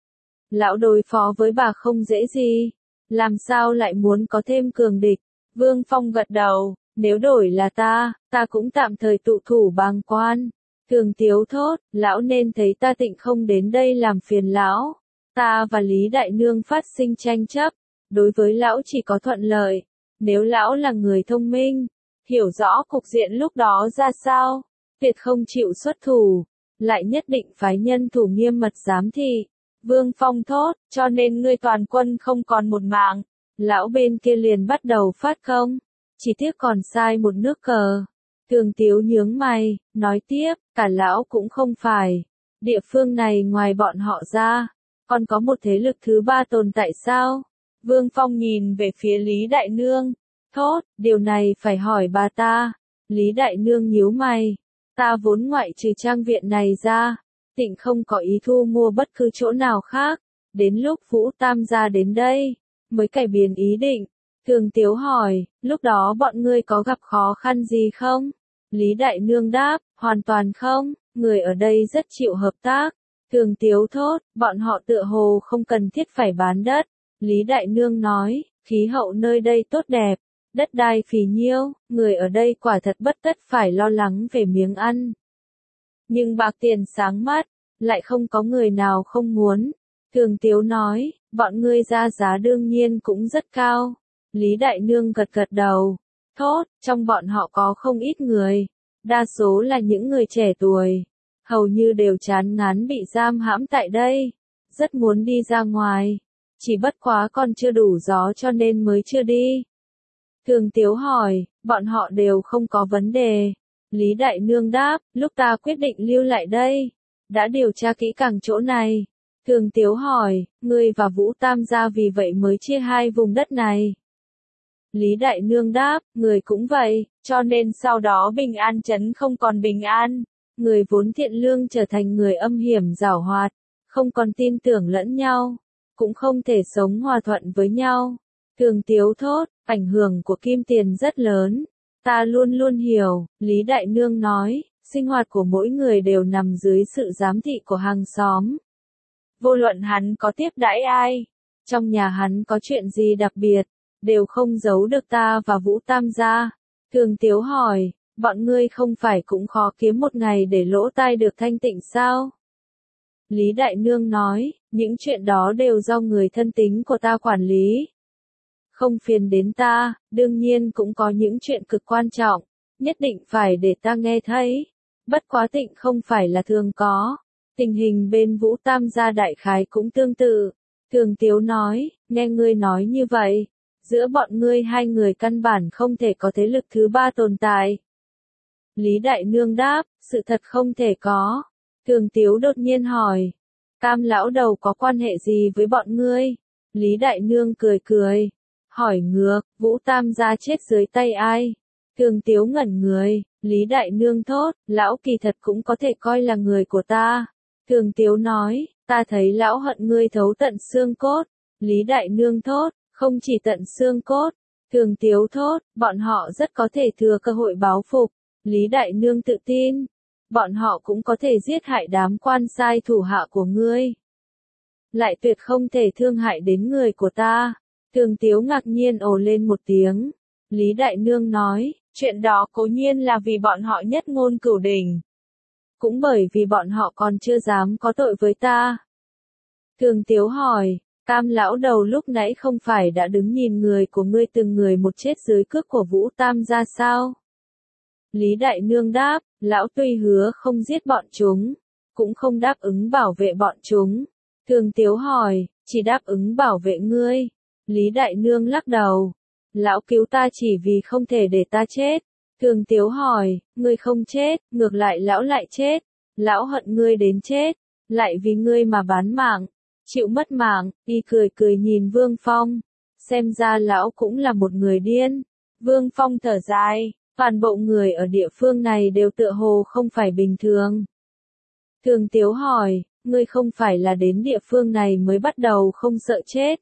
Lão đối phó với bà không dễ gì, làm sao lại muốn có thêm cường địch? Vương Phong gật đầu, nếu đổi là ta cũng tạm thời tụ thủ bàng quan. Thường Tiếu thốt, lão nên thấy ta tịnh không đến đây làm phiền lão. Ta và Lý Đại Nương phát sinh tranh chấp, đối với lão chỉ có thuận lợi. Nếu lão là người thông minh, hiểu rõ cục diện lúc đó ra sao, tuyệt không chịu xuất thủ, lại nhất định phái nhân thủ nghiêm mật giám thị. Vương Phong thốt, cho nên ngươi toàn quân không còn một mạng. Lão bên kia liền bắt đầu phát công, chỉ tiếc còn sai một nước cờ. Thường Tiếu nhướng mày, nói tiếp, cả lão cũng không phải. Địa phương này ngoài bọn họ ra, còn có một thế lực thứ ba tồn tại sao? Vương Phong nhìn về phía Lý Đại Nương, thốt, điều này phải hỏi bà ta. Lý Đại Nương nhíu mày, ta vốn ngoại trừ trang viện này ra, tịnh không có ý thu mua bất cứ chỗ nào khác. Đến lúc Vũ Tam gia đến đây, mới cải biến ý định. Thường Tiếu hỏi, lúc đó bọn ngươi có gặp khó khăn gì không? Lý Đại Nương đáp, hoàn toàn không, người ở đây rất chịu hợp tác. Thường Tiếu thốt, bọn họ tựa hồ không cần thiết phải bán đất. Lý Đại Nương nói, khí hậu nơi đây tốt đẹp, đất đai phì nhiêu, người ở đây quả thật bất tất phải lo lắng về miếng ăn. Nhưng bạc tiền sáng mắt, lại không có người nào không muốn. Thường Tiếu nói, bọn ngươi ra giá đương nhiên cũng rất cao. Lý Đại Nương gật gật đầu, thốt, trong bọn họ có không ít người, đa số là những người trẻ tuổi, hầu như đều chán ngán bị giam hãm tại đây, rất muốn đi ra ngoài, chỉ bất quá còn chưa đủ gió cho nên mới chưa đi. Thường Tiếu hỏi, bọn họ đều không có vấn đề. Lý Đại Nương đáp, lúc ta quyết định lưu lại đây, đã điều tra kỹ càng chỗ này. Thường Tiếu hỏi, ngươi và Vũ Tam gia vì vậy mới chia hai vùng đất này. Lý Đại Nương đáp, người cũng vậy, cho nên sau đó Bình An trấn không còn bình an. Người vốn thiện lương trở thành người âm hiểm giảo hoạt, không còn tin tưởng lẫn nhau, cũng không thể sống hòa thuận với nhau. Thường Tiếu thốt, ảnh hưởng của kim tiền rất lớn. Ta luôn luôn hiểu, Lý Đại Nương nói, sinh hoạt của mỗi người đều nằm dưới sự giám thị của hàng xóm. Vô luận hắn có tiếp đãi ai, trong nhà hắn có chuyện gì đặc biệt, đều không giấu được ta và Vũ Tam gia. Thường Tiếu hỏi, bọn ngươi không phải cũng khó kiếm một ngày để lỗ tai được thanh tịnh sao? Lý Đại Nương nói, những chuyện đó đều do người thân tín của ta quản lý. Không phiền đến ta, đương nhiên cũng có những chuyện cực quan trọng, nhất định phải để ta nghe thấy. Bất quá tịnh không phải là thường có. Tình hình bên Vũ Tam gia đại khái cũng tương tự. Thường Tiếu nói, nghe ngươi nói như vậy, giữa bọn ngươi hai người căn bản không thể có thế lực thứ ba tồn tại. Lý Đại Nương đáp, sự thật không thể có. Thường Tiếu đột nhiên hỏi, Cam lão đầu có quan hệ gì với bọn ngươi? Lý Đại Nương cười cười, hỏi ngược, Vũ Tam gia chết dưới tay ai? Thường Tiếu ngẩn người, Lý Đại Nương thốt, lão kỳ thật cũng có thể coi là người của ta. Thường Tiếu nói, ta thấy lão hận ngươi thấu tận xương cốt. Lý Đại Nương thốt, không chỉ tận xương cốt. Thường Tiếu thốt, bọn họ rất có thể thừa cơ hội báo phục. Lý Đại Nương tự tin, bọn họ cũng có thể giết hại đám quan sai thủ hạ của ngươi. Lại tuyệt không thể thương hại đến người của ta. Thường Tiếu ngạc nhiên ồ lên một tiếng. Lý Đại Nương nói, chuyện đó cố nhiên là vì bọn họ nhất ngôn cửu đỉnh. Cũng bởi vì bọn họ còn chưa dám có tội với ta. Thường Tiếu hỏi, Tam lão đầu lúc nãy không phải đã đứng nhìn người của ngươi từng người một chết dưới cước của Vũ Tam gia sao? Lý Đại Nương đáp, lão tuy hứa không giết bọn chúng, cũng không đáp ứng bảo vệ bọn chúng. Thường Tiếu hỏi, chỉ đáp ứng bảo vệ ngươi. Lý Đại Nương lắc đầu, lão cứu ta chỉ vì không thể để ta chết. Thường Tiếu hỏi, ngươi không chết, ngược lại lão lại chết. Lão hận ngươi đến chết, lại vì ngươi mà bán mạng, chịu mất mạng. Y cười cười nhìn Vương Phong, xem ra lão cũng là một người điên. Vương Phong thở dài, toàn bộ người ở địa phương này đều tựa hồ không phải bình thường. Thường Tiếu hỏi, ngươi không phải là đến địa phương này mới bắt đầu không sợ chết?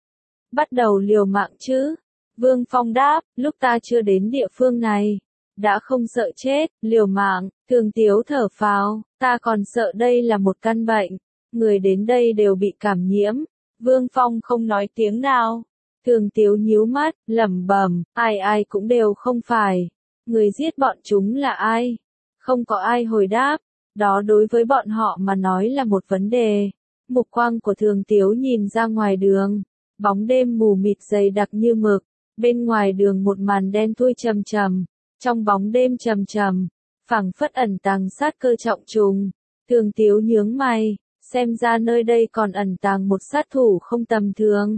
Bắt đầu liều mạng chứ? Vương Phong đáp, lúc ta chưa đến địa phương này, đã không sợ chết, liều mạng. Thường Tiếu thở phào, ta còn sợ đây là một căn bệnh, người đến đây đều bị cảm nhiễm. Vương Phong không nói tiếng nào. Thường Tiếu nhíu mắt, lẩm bẩm, ai ai cũng đều không phải. Người giết bọn chúng là ai? Không có ai hồi đáp. Đó đối với bọn họ mà nói là một vấn đề. Mục quang của Thường Tiếu nhìn ra ngoài đường. Bóng đêm mù mịt dày đặc như mực. Bên ngoài đường một màn đen thui trầm trầm. Trong bóng đêm trầm trầm, phảng phất ẩn tàng sát cơ trọng trùng. Thường Tiếu nhướng mày, xem ra nơi đây còn ẩn tàng một sát thủ không tầm thường.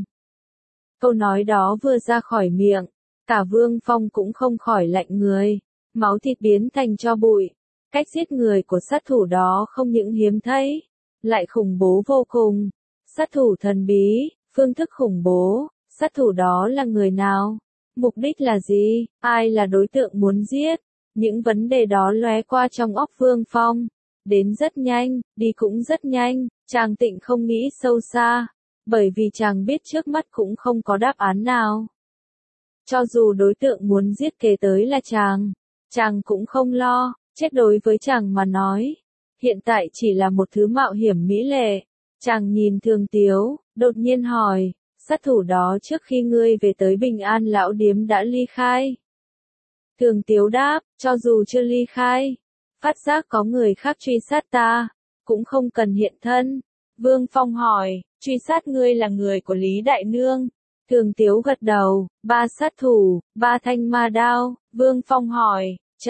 Câu nói đó vừa ra khỏi miệng, cả Vương Phong cũng không khỏi lạnh người. Máu thịt biến thành tro bụi. Cách giết người của sát thủ đó không những hiếm thấy, lại khủng bố vô cùng. Sát thủ thần bí, phương thức khủng bố, sát thủ đó là người nào? Mục đích là gì? Ai là đối tượng muốn giết? Những vấn đề đó lóe qua trong óc Vương Phong. Đến rất nhanh, đi cũng rất nhanh, chàng Tịnh không nghĩ sâu xa, bởi vì chàng biết trước mắt cũng không có đáp án nào. Cho dù đối tượng muốn giết kế tới là chàng cũng không lo, chết đối với chàng mà nói. Hiện tại chỉ là một thứ mạo hiểm mỹ lệ. Chàng nhìn Thường Tiếu, đột nhiên hỏi, sát thủ đó trước khi ngươi về tới Bình An lão điếm đã ly khai? Thường Tiếu đáp, cho dù chưa ly khai, phát giác có người khác truy sát ta, cũng không cần hiện thân. Vương Phong hỏi, truy sát ngươi là người của Lý Đại Nương? Thường Tiếu gật đầu, 3 sát thủ, 3 thanh ma đao. Vương Phong hỏi,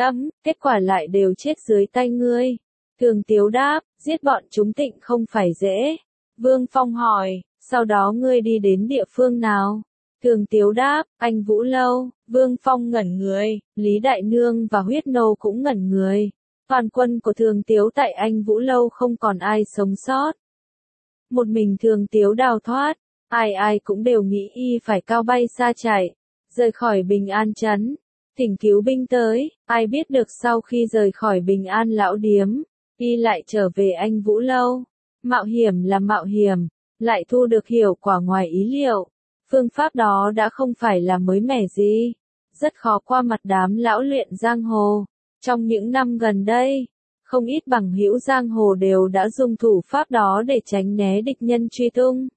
kết quả lại đều chết dưới tay ngươi. Thường Tiếu đáp, giết bọn chúng Tịnh không phải dễ. Vương Phong hỏi, sau đó ngươi đi đến địa phương nào? Thường Tiếu đáp, Anh Vũ Lâu. Vương Phong ngẩn người, Lý Đại Nương và Huyết Nô cũng ngẩn người. Toàn quân của Thường Tiếu tại Anh Vũ Lâu không còn ai sống sót. Một mình Thường Tiếu đào thoát, ai ai cũng đều nghĩ y phải cao bay xa chạy, rời khỏi Bình An trấn, thỉnh cứu binh tới. Ai biết được sau khi rời khỏi Bình An lão điếm, y lại trở về Anh Vũ Lâu. Mạo hiểm là mạo hiểm, lại thu được hiệu quả ngoài ý liệu. Phương pháp đó đã không phải là mới mẻ gì, rất khó qua mặt đám lão luyện giang hồ. Trong những năm gần đây, không ít bằng hữu giang hồ đều đã dùng thủ pháp đó để tránh né địch nhân truy tung.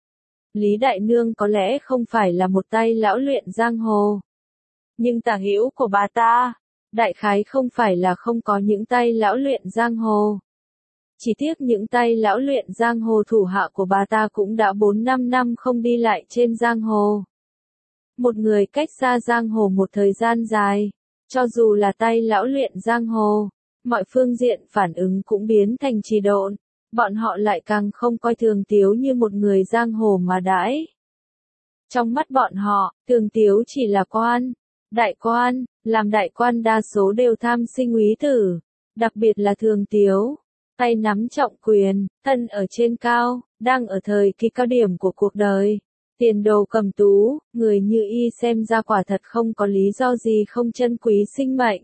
Lý Đại Nương có lẽ không phải là một tay lão luyện giang hồ, nhưng tả hữu của bà ta, đại khái không phải là không có những tay lão luyện giang hồ. Chỉ tiếc những tay lão luyện giang hồ thủ hạ của bà ta cũng đã 4-5 năm không đi lại trên giang hồ. Một người cách xa giang hồ một thời gian dài, cho dù là tay lão luyện giang hồ, mọi phương diện phản ứng cũng biến thành trì độn. Bọn họ lại càng không coi Thường Tiếu như một người giang hồ mà đãi. Trong mắt bọn họ, Thường Tiếu chỉ là quan, đại quan, làm đại quan đa số đều tham sinh úy tử, đặc biệt là Thường Tiếu, tay nắm trọng quyền, thân ở trên cao, đang ở thời kỳ cao điểm của cuộc đời. Tiền đồ cầm tú, người như y xem ra quả thật không có lý do gì không trân quý sinh mệnh.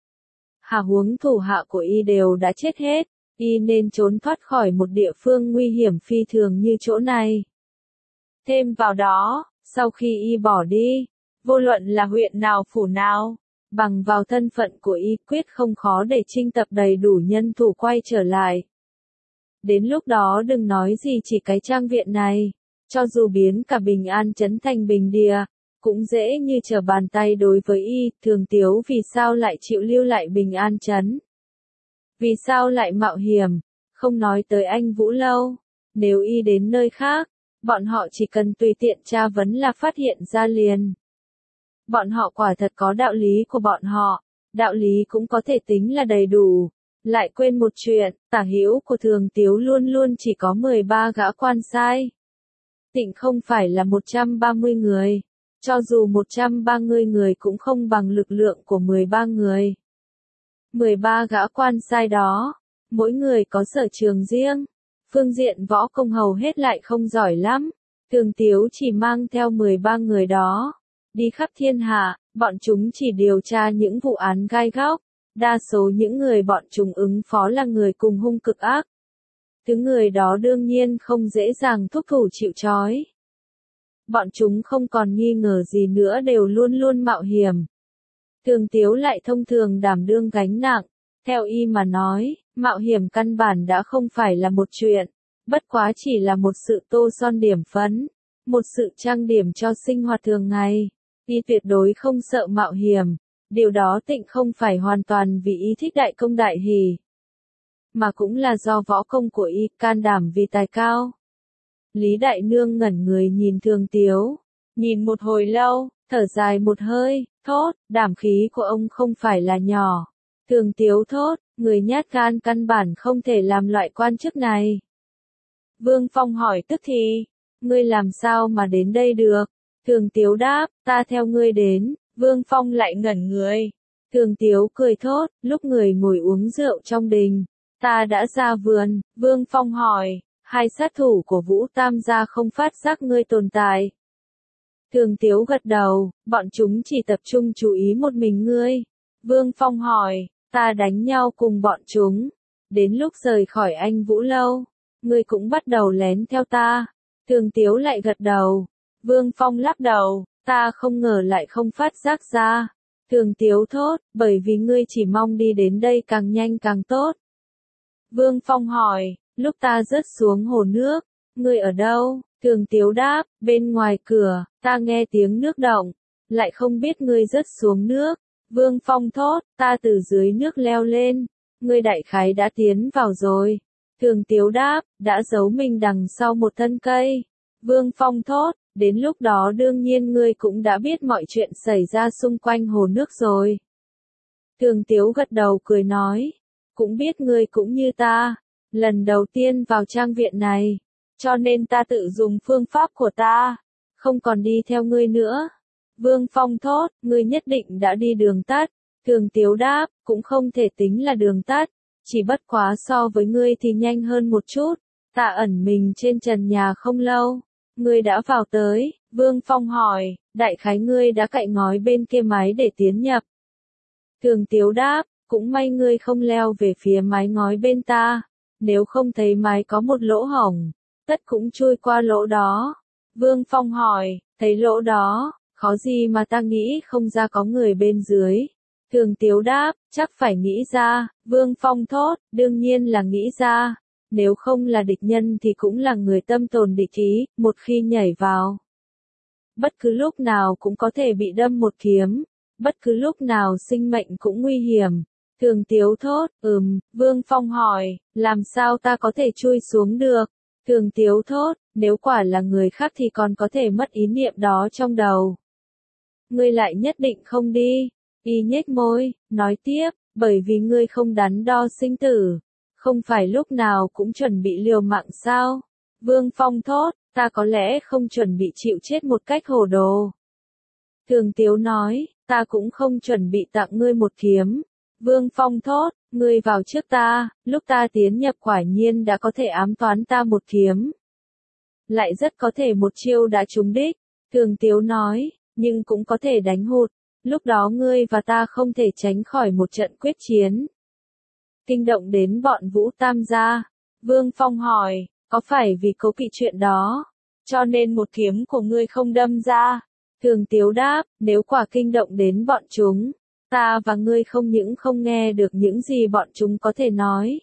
Hà huống thủ hạ của y đều đã chết hết, y nên trốn thoát khỏi một địa phương nguy hiểm phi thường như chỗ này. Thêm vào đó, Sau khi y bỏ đi, vô luận là huyện nào phủ nào, bằng vào thân phận của y quyết không khó để chinh tập đầy đủ nhân thủ quay trở lại. Đến lúc đó đừng nói gì chỉ cái trang viện này, cho dù biến cả Bình An trấn thành Bình Địa, cũng dễ như trở bàn tay đối với y. Thường Tiếu vì sao lại chịu lưu lại Bình An trấn? Vì sao lại mạo hiểm? Không nói tới anh Vũ Lâu, nếu y đến nơi khác, bọn họ chỉ cần tùy tiện tra vấn là phát hiện ra liền. Bọn họ quả thật có đạo lý của bọn họ, đạo lý cũng có thể tính là đầy đủ. Lại quên một chuyện, tả hữu của Thường Tiếu luôn luôn chỉ có 13 gã quan sai. Tịnh không phải là 130 người, cho dù 130 người cũng không bằng lực lượng của 13 người. 13 gã quan sai đó, mỗi người có sở trường riêng, phương diện võ công hầu hết lại không giỏi lắm. Thường Tiếu chỉ mang theo 13 người đó, đi khắp thiên hạ, bọn chúng chỉ điều tra những vụ án gai góc. Đa số những người bọn chúng ứng phó là người cùng hung cực ác. Thứ người đó đương nhiên không dễ dàng thúc thủ chịu trói. Bọn chúng không còn nghi ngờ gì nữa đều luôn luôn mạo hiểm. Thường Tiếu lại thông thường đảm đương gánh nặng. Theo y mà nói, mạo hiểm căn bản đã không phải là một chuyện, bất quá chỉ là một sự tô son điểm phấn, một sự trang điểm cho sinh hoạt thường ngày. Y tuyệt đối không sợ mạo hiểm. Điều đó tịnh không phải hoàn toàn vì y thích đại công đại hỷ, mà cũng là do võ công của y can đảm vì tài cao. Lý Đại Nương ngẩn người nhìn Thường Tiếu, nhìn một hồi lâu, thở dài một hơi, thốt, đảm khí của ông không phải là nhỏ. Thường Tiếu thốt, người nhát gan căn bản không thể làm loại quan chức này. Vương Phong hỏi tức thì, ngươi làm sao mà đến đây được? Thường Tiếu đáp, ta theo ngươi đến. Vương Phong lại ngẩn người. Thường Tiếu cười thốt, lúc người ngồi uống rượu trong đình, ta đã ra vườn. Vương Phong hỏi, hai sát thủ của Vũ Tam gia không phát giác ngươi tồn tại. Thường Tiếu gật đầu, bọn chúng chỉ tập trung chú ý một mình ngươi. Vương Phong hỏi, ta đánh nhau cùng bọn chúng. Đến lúc rời khỏi anh Vũ Lâu, ngươi cũng bắt đầu lén theo ta. Thường Tiếu lại gật đầu. Vương Phong lắc đầu. Ta không ngờ lại không phát giác ra. Thường Tiếu thốt, bởi vì ngươi chỉ mong đi đến đây càng nhanh càng tốt. Vương Phong hỏi, lúc ta rớt xuống hồ nước, ngươi ở đâu? Thường Tiếu đáp, bên ngoài cửa, ta nghe tiếng nước động, lại không biết ngươi rớt xuống nước. Vương Phong thốt, ta từ dưới nước leo lên, ngươi đại khái đã tiến vào rồi. Thường Tiếu đáp, đã giấu mình đằng sau một thân cây. Vương Phong thốt, đến lúc đó đương nhiên ngươi cũng đã biết mọi chuyện xảy ra xung quanh hồ nước rồi. Thường Tiếu gật đầu cười nói, cũng biết ngươi cũng như ta, lần đầu tiên vào trang viện này, cho nên ta tự dùng phương pháp của ta, không còn đi theo ngươi nữa. Vương Phong thốt, ngươi nhất định đã đi đường tắt. Thường Tiếu đáp, cũng không thể tính là đường tắt, chỉ bất quá so với ngươi thì nhanh hơn một chút. Ta ẩn mình trên trần nhà không lâu. Ngươi đã vào tới. Vương Phong hỏi, đại khái ngươi đã cậy ngói bên kia mái để tiến nhập. Thường Tiếu đáp, cũng may ngươi không leo về phía mái ngói bên ta, nếu không thấy mái có một lỗ hổng, tất cũng chui qua lỗ đó. Vương Phong hỏi, thấy lỗ đó, khó gì mà ta nghĩ không ra có người bên dưới. Thường Tiếu đáp, chắc phải nghĩ ra. Vương Phong thốt, đương nhiên là nghĩ ra. Nếu không là địch nhân thì cũng là người tâm tồn địch ý, một khi nhảy vào. Bất cứ lúc nào cũng có thể bị đâm một kiếm, bất cứ lúc nào sinh mệnh cũng nguy hiểm. Thường Tiếu thốt, Vương Phong hỏi, làm sao ta có thể chui xuống được? Thường Tiếu thốt, nếu quả là người khác thì còn có thể mất ý niệm đó trong đầu. Ngươi lại nhất định không đi. Y nhếch môi, nói tiếp, bởi vì ngươi không đắn đo sinh tử. Không phải lúc nào cũng chuẩn bị liều mạng sao? Vương Phong thốt, ta có lẽ không chuẩn bị chịu chết một cách hồ đồ. Thường Tiếu nói, ta cũng không chuẩn bị tặng ngươi một kiếm. Vương Phong thốt, ngươi vào trước ta, lúc ta tiến nhập quả nhiên đã có thể ám toán ta một kiếm. Lại rất có thể một chiêu đã trúng đích. Thường Tiếu nói, nhưng cũng có thể đánh hụt. Lúc đó ngươi và ta không thể tránh khỏi một trận quyết chiến. Kinh động đến bọn Vũ Tam gia. Vương Phong hỏi, có phải vì cố kỵ chuyện đó, cho nên một kiếm của ngươi không đâm ra. Thường Tiếu đáp, nếu quả kinh động đến bọn chúng, ta và ngươi không những không nghe được những gì bọn chúng có thể nói,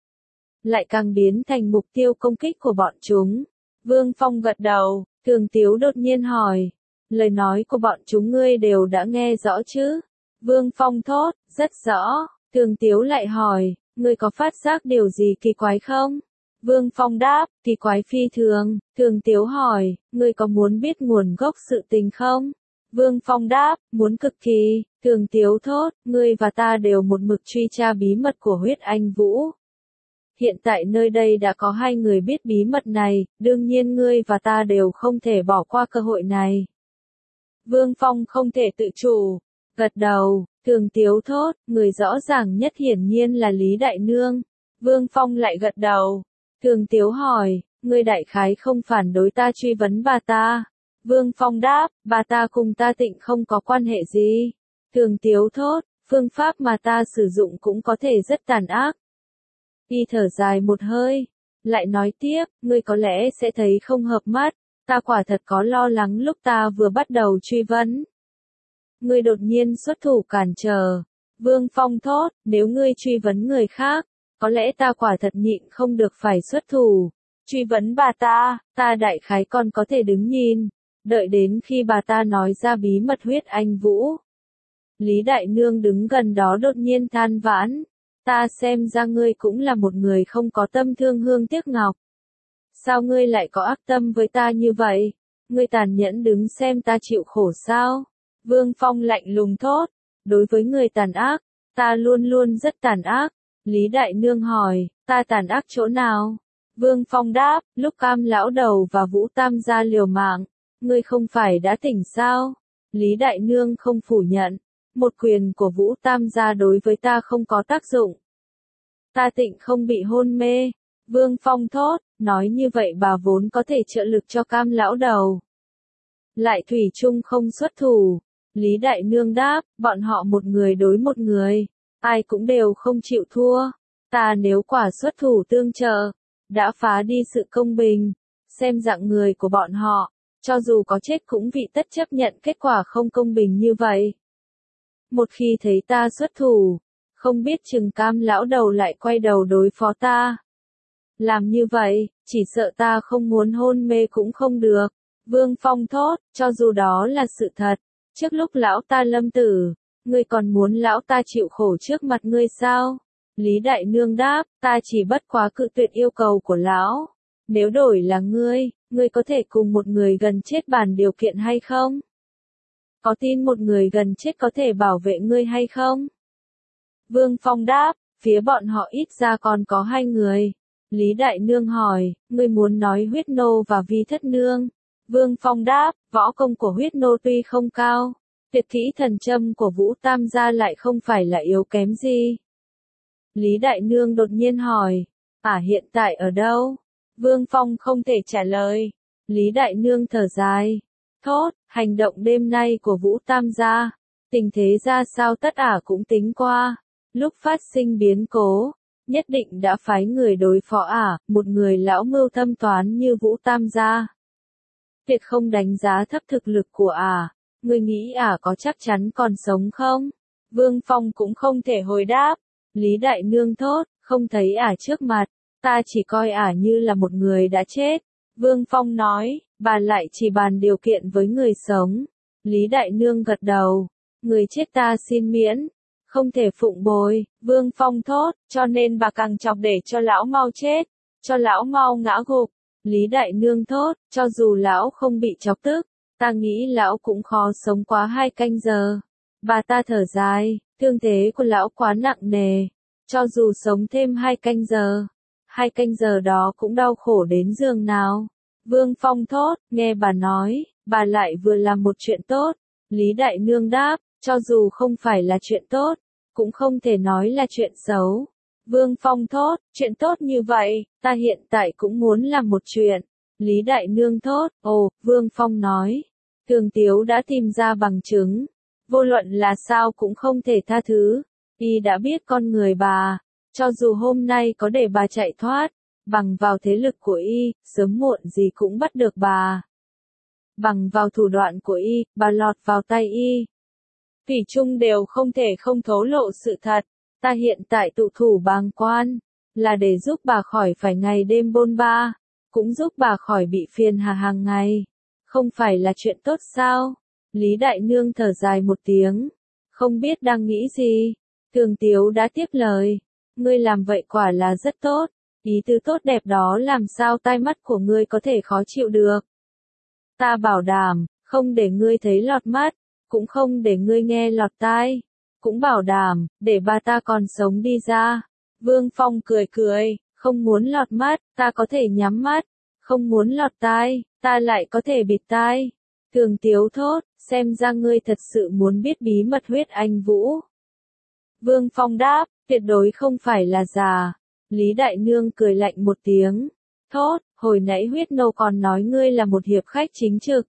lại càng biến thành mục tiêu công kích của bọn chúng. Vương Phong gật đầu, Thường Tiếu đột nhiên hỏi, lời nói của bọn chúng ngươi đều đã nghe rõ chứ? Vương Phong thốt, rất rõ. Thường Tiếu lại hỏi, ngươi có phát giác điều gì kỳ quái không? Vương Phong đáp, kỳ quái phi thường. Thường Tiếu hỏi, ngươi có muốn biết nguồn gốc sự tình không? Vương Phong đáp, muốn cực kỳ. Thường Tiếu thốt, ngươi và ta đều một mực truy tra bí mật của huyết anh Vũ. Hiện tại nơi đây đã có 2 người biết bí mật này, đương nhiên ngươi và ta đều không thể bỏ qua cơ hội này. Vương Phong không thể tự chủ, gật đầu. Thường Tiếu thốt, người rõ ràng nhất hiển nhiên là Lý Đại Nương. Vương Phong lại gật đầu. Thường Tiếu hỏi, ngươi đại khái không phản đối ta truy vấn bà ta. Vương Phong đáp, bà ta cùng ta Tịnh không có quan hệ gì. Thường Tiếu thốt, phương pháp mà ta sử dụng cũng có thể rất tàn ác. Y thở dài một hơi, lại nói tiếp, ngươi có lẽ sẽ thấy không hợp mắt, ta quả thật có lo lắng lúc ta vừa bắt đầu truy vấn. Ngươi đột nhiên xuất thủ cản trở. Vương Phong thốt, nếu ngươi truy vấn người khác, có lẽ ta quả thật nhịn không được phải xuất thủ. Truy vấn bà ta đại khái còn có thể đứng nhìn, đợi đến khi bà ta nói ra bí mật huyết anh Vũ. Lý Đại Nương đứng gần đó đột nhiên than vãn, ta xem ra ngươi cũng là một người không có tâm thương hương tiếc ngọc. Sao ngươi lại có ác tâm với ta như vậy? Ngươi tàn nhẫn đứng xem ta chịu khổ sao? Vương Phong lạnh lùng thốt, đối với người tàn ác, ta luôn luôn rất tàn ác. Lý Đại Nương hỏi, ta tàn ác chỗ nào? Vương Phong đáp, lúc Cam lão đầu và Vũ Tam gia liều mạng, ngươi không phải đã tỉnh sao? Lý Đại Nương không phủ nhận, một quyền của Vũ Tam gia đối với ta không có tác dụng. Ta Tịnh không bị hôn mê. Vương Phong thốt, nói như vậy bà vốn có thể trợ lực cho Cam lão đầu, lại thủy chung không xuất thủ. Lý Đại Nương đáp, bọn họ một người đối một người, ai cũng đều không chịu thua. Ta nếu quả xuất thủ tương trợ, đã phá đi sự công bình. Xem dạng người của bọn họ, cho dù có chết cũng vì tất chấp nhận kết quả không công bình như vậy. Một khi thấy ta xuất thủ, không biết chừng Cam lão đầu lại quay đầu đối phó ta. Làm như vậy, chỉ sợ ta không muốn hôn mê cũng không được. Vương Phong thốt, cho dù đó là sự thật, trước lúc lão ta lâm tử, ngươi còn muốn lão ta chịu khổ trước mặt ngươi sao? Lý Đại Nương đáp, ta chỉ bất quá cự tuyệt yêu cầu của lão. Nếu đổi là ngươi có thể cùng một người gần chết bàn điều kiện hay không? Có tin một người gần chết có thể bảo vệ ngươi hay không? Vương Phong đáp, phía bọn họ ít ra còn có 2 người. Lý Đại Nương hỏi, ngươi muốn nói Huyết Nô và Vi Thất Nương? Vương Phong đáp, võ công của Huyết Nô tuy không cao, tuyệt kỹ thần châm của Vũ Tam gia lại không phải là yếu kém gì. Lý Đại Nương đột nhiên hỏi, hiện tại ở đâu? Vương Phong không thể trả lời. Lý Đại Nương thở dài, thốt, hành động đêm nay của Vũ Tam gia, tình thế ra sao tất cũng tính qua. Lúc phát sinh biến cố, nhất định đã phái người đối phó một người lão mưu thâm toán như Vũ Tam gia. Tuyệt không đánh giá thấp thực lực của ngươi nghĩ có chắc chắn còn sống không? Vương Phong cũng không thể hồi đáp. Lý Đại Nương thốt, không thấy trước mặt, ta chỉ coi như là một người đã chết. Vương Phong nói, bà lại chỉ bàn điều kiện với người sống. Lý Đại Nương gật đầu, người chết ta xin miễn, không thể phụng bồi. Vương Phong thốt, cho nên bà càng chọc để cho lão mau chết, cho lão mau ngã gục. Lý Đại Nương thốt, cho dù lão không bị chọc tức, ta nghĩ lão cũng khó sống quá 2 canh giờ. Bà ta thở dài, thương thế của lão quá nặng nề, cho dù sống thêm 2 canh giờ, 2 canh giờ đó cũng đau khổ đến giường nào. Vương Phong thốt, nghe bà nói, bà lại vừa làm một chuyện tốt. Lý Đại Nương đáp, cho dù không phải là chuyện tốt, cũng không thể nói là chuyện xấu. Vương Phong thốt, chuyện tốt như vậy, ta hiện tại cũng muốn làm một chuyện. Lý Đại Nương thốt, Vương Phong nói, Thường Tiếu đã tìm ra bằng chứng, vô luận là sao cũng không thể tha thứ. Y đã biết con người bà, cho dù hôm nay có để bà chạy thoát, Bằng vào thế lực của y, sớm muộn gì cũng bắt được bà. Bằng vào thủ đoạn của y, bà lọt vào tay y. Thủy chung đều không thể không thổ lộ sự thật. Ta hiện tại tụ thủ bàng quan, là để giúp bà khỏi phải ngày đêm bôn ba, cũng giúp bà khỏi bị phiền hà hàng ngày. Không phải là chuyện tốt sao? Lý Đại Nương thở dài một tiếng, không biết đang nghĩ gì. Thường Tiếu đã tiếp lời, ngươi làm vậy quả là rất tốt, ý tứ tốt đẹp đó làm sao tai mắt của ngươi có thể khó chịu được. Ta bảo đảm, không để ngươi thấy lọt mắt, cũng không để ngươi nghe lọt tai, cũng bảo đảm, để bà ta còn sống đi ra. Vương Phong cười cười, không muốn lọt mắt, ta có thể nhắm mắt, không muốn lọt tai, ta lại có thể bịt tai. Thường Tiếu thốt, xem ra ngươi thật sự muốn biết bí mật huyết anh Vũ. Vương Phong đáp, tuyệt đối không phải là giả. Lý Đại Nương cười lạnh một tiếng, thốt, hồi nãy huyết nô còn nói ngươi là một hiệp khách chính trực.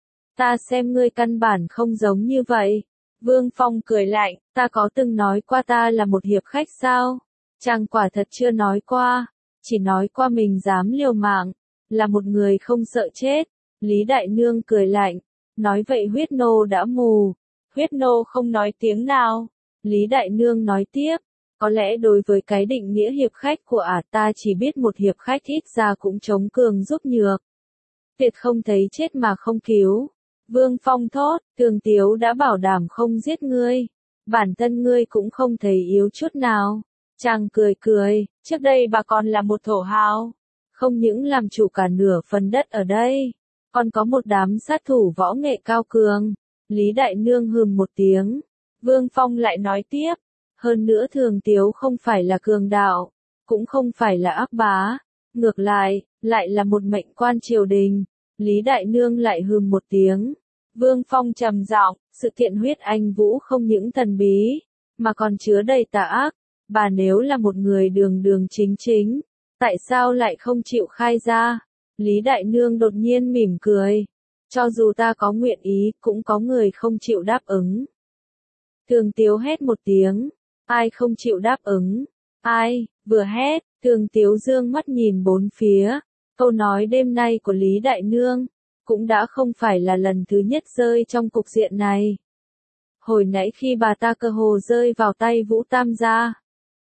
Ta xem ngươi căn bản không giống như vậy. Vương Phong cười lạnh, ta có từng nói qua ta là một hiệp khách sao? Chàng quả thật chưa nói qua, chỉ nói qua mình dám liều mạng, là một người không sợ chết. Lý Đại Nương cười lạnh, nói vậy huyết nô đã mù. Huyết nô không nói tiếng nào. Lý Đại Nương nói tiếp, có lẽ đối với cái định nghĩa hiệp khách của ta chỉ biết một hiệp khách ít ra cũng chống cường giúp nhược. Tuyệt không thấy chết mà không cứu. Vương Phong thốt, Thường Tiếu đã bảo đảm không giết ngươi. Bản thân ngươi cũng không thấy yếu chút nào. Chàng cười cười, trước đây bà còn là một thổ hào. Không những làm chủ cả nửa phần đất ở đây, còn có một đám sát thủ võ nghệ cao cường. Lý Đại Nương hừm một tiếng. Vương Phong lại nói tiếp, hơn nữa Thường Tiếu không phải là cường đạo, cũng không phải là ác bá, ngược lại là một mệnh quan triều đình. Lý Đại Nương lại hừm một tiếng. Vương Phong trầm giọng, sự kiện huyết anh Vũ không những thần bí, mà còn chứa đầy tà ác. Bà nếu là một người đường đường chính chính, tại sao lại không chịu khai ra? Lý Đại Nương đột nhiên mỉm cười. Cho dù ta có nguyện ý, cũng có người không chịu đáp ứng. Thường Tiếu hét một tiếng. Ai không chịu đáp ứng? Ai? Vừa hét, Thường Tiếu dương mắt nhìn bốn phía. Câu nói đêm nay của Lý Đại Nương cũng đã không phải là lần thứ nhất rơi trong cục diện này. Hồi nãy khi bà ta cơ hồ rơi vào tay Vũ Tam gia,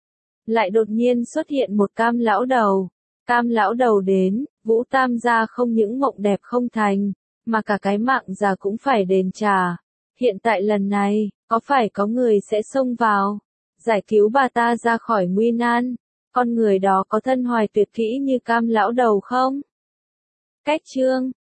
lại đột nhiên xuất hiện một Cam lão đầu. Cam lão đầu đến, Vũ Tam gia không những mộng đẹp không thành, mà cả cái mạng già cũng phải đền trả. Hiện tại lần này, có phải có người sẽ xông vào, giải cứu bà ta ra khỏi nguy nan? Con người đó có thân hoài tuyệt kỹ như Cam lão đầu không? Cách chương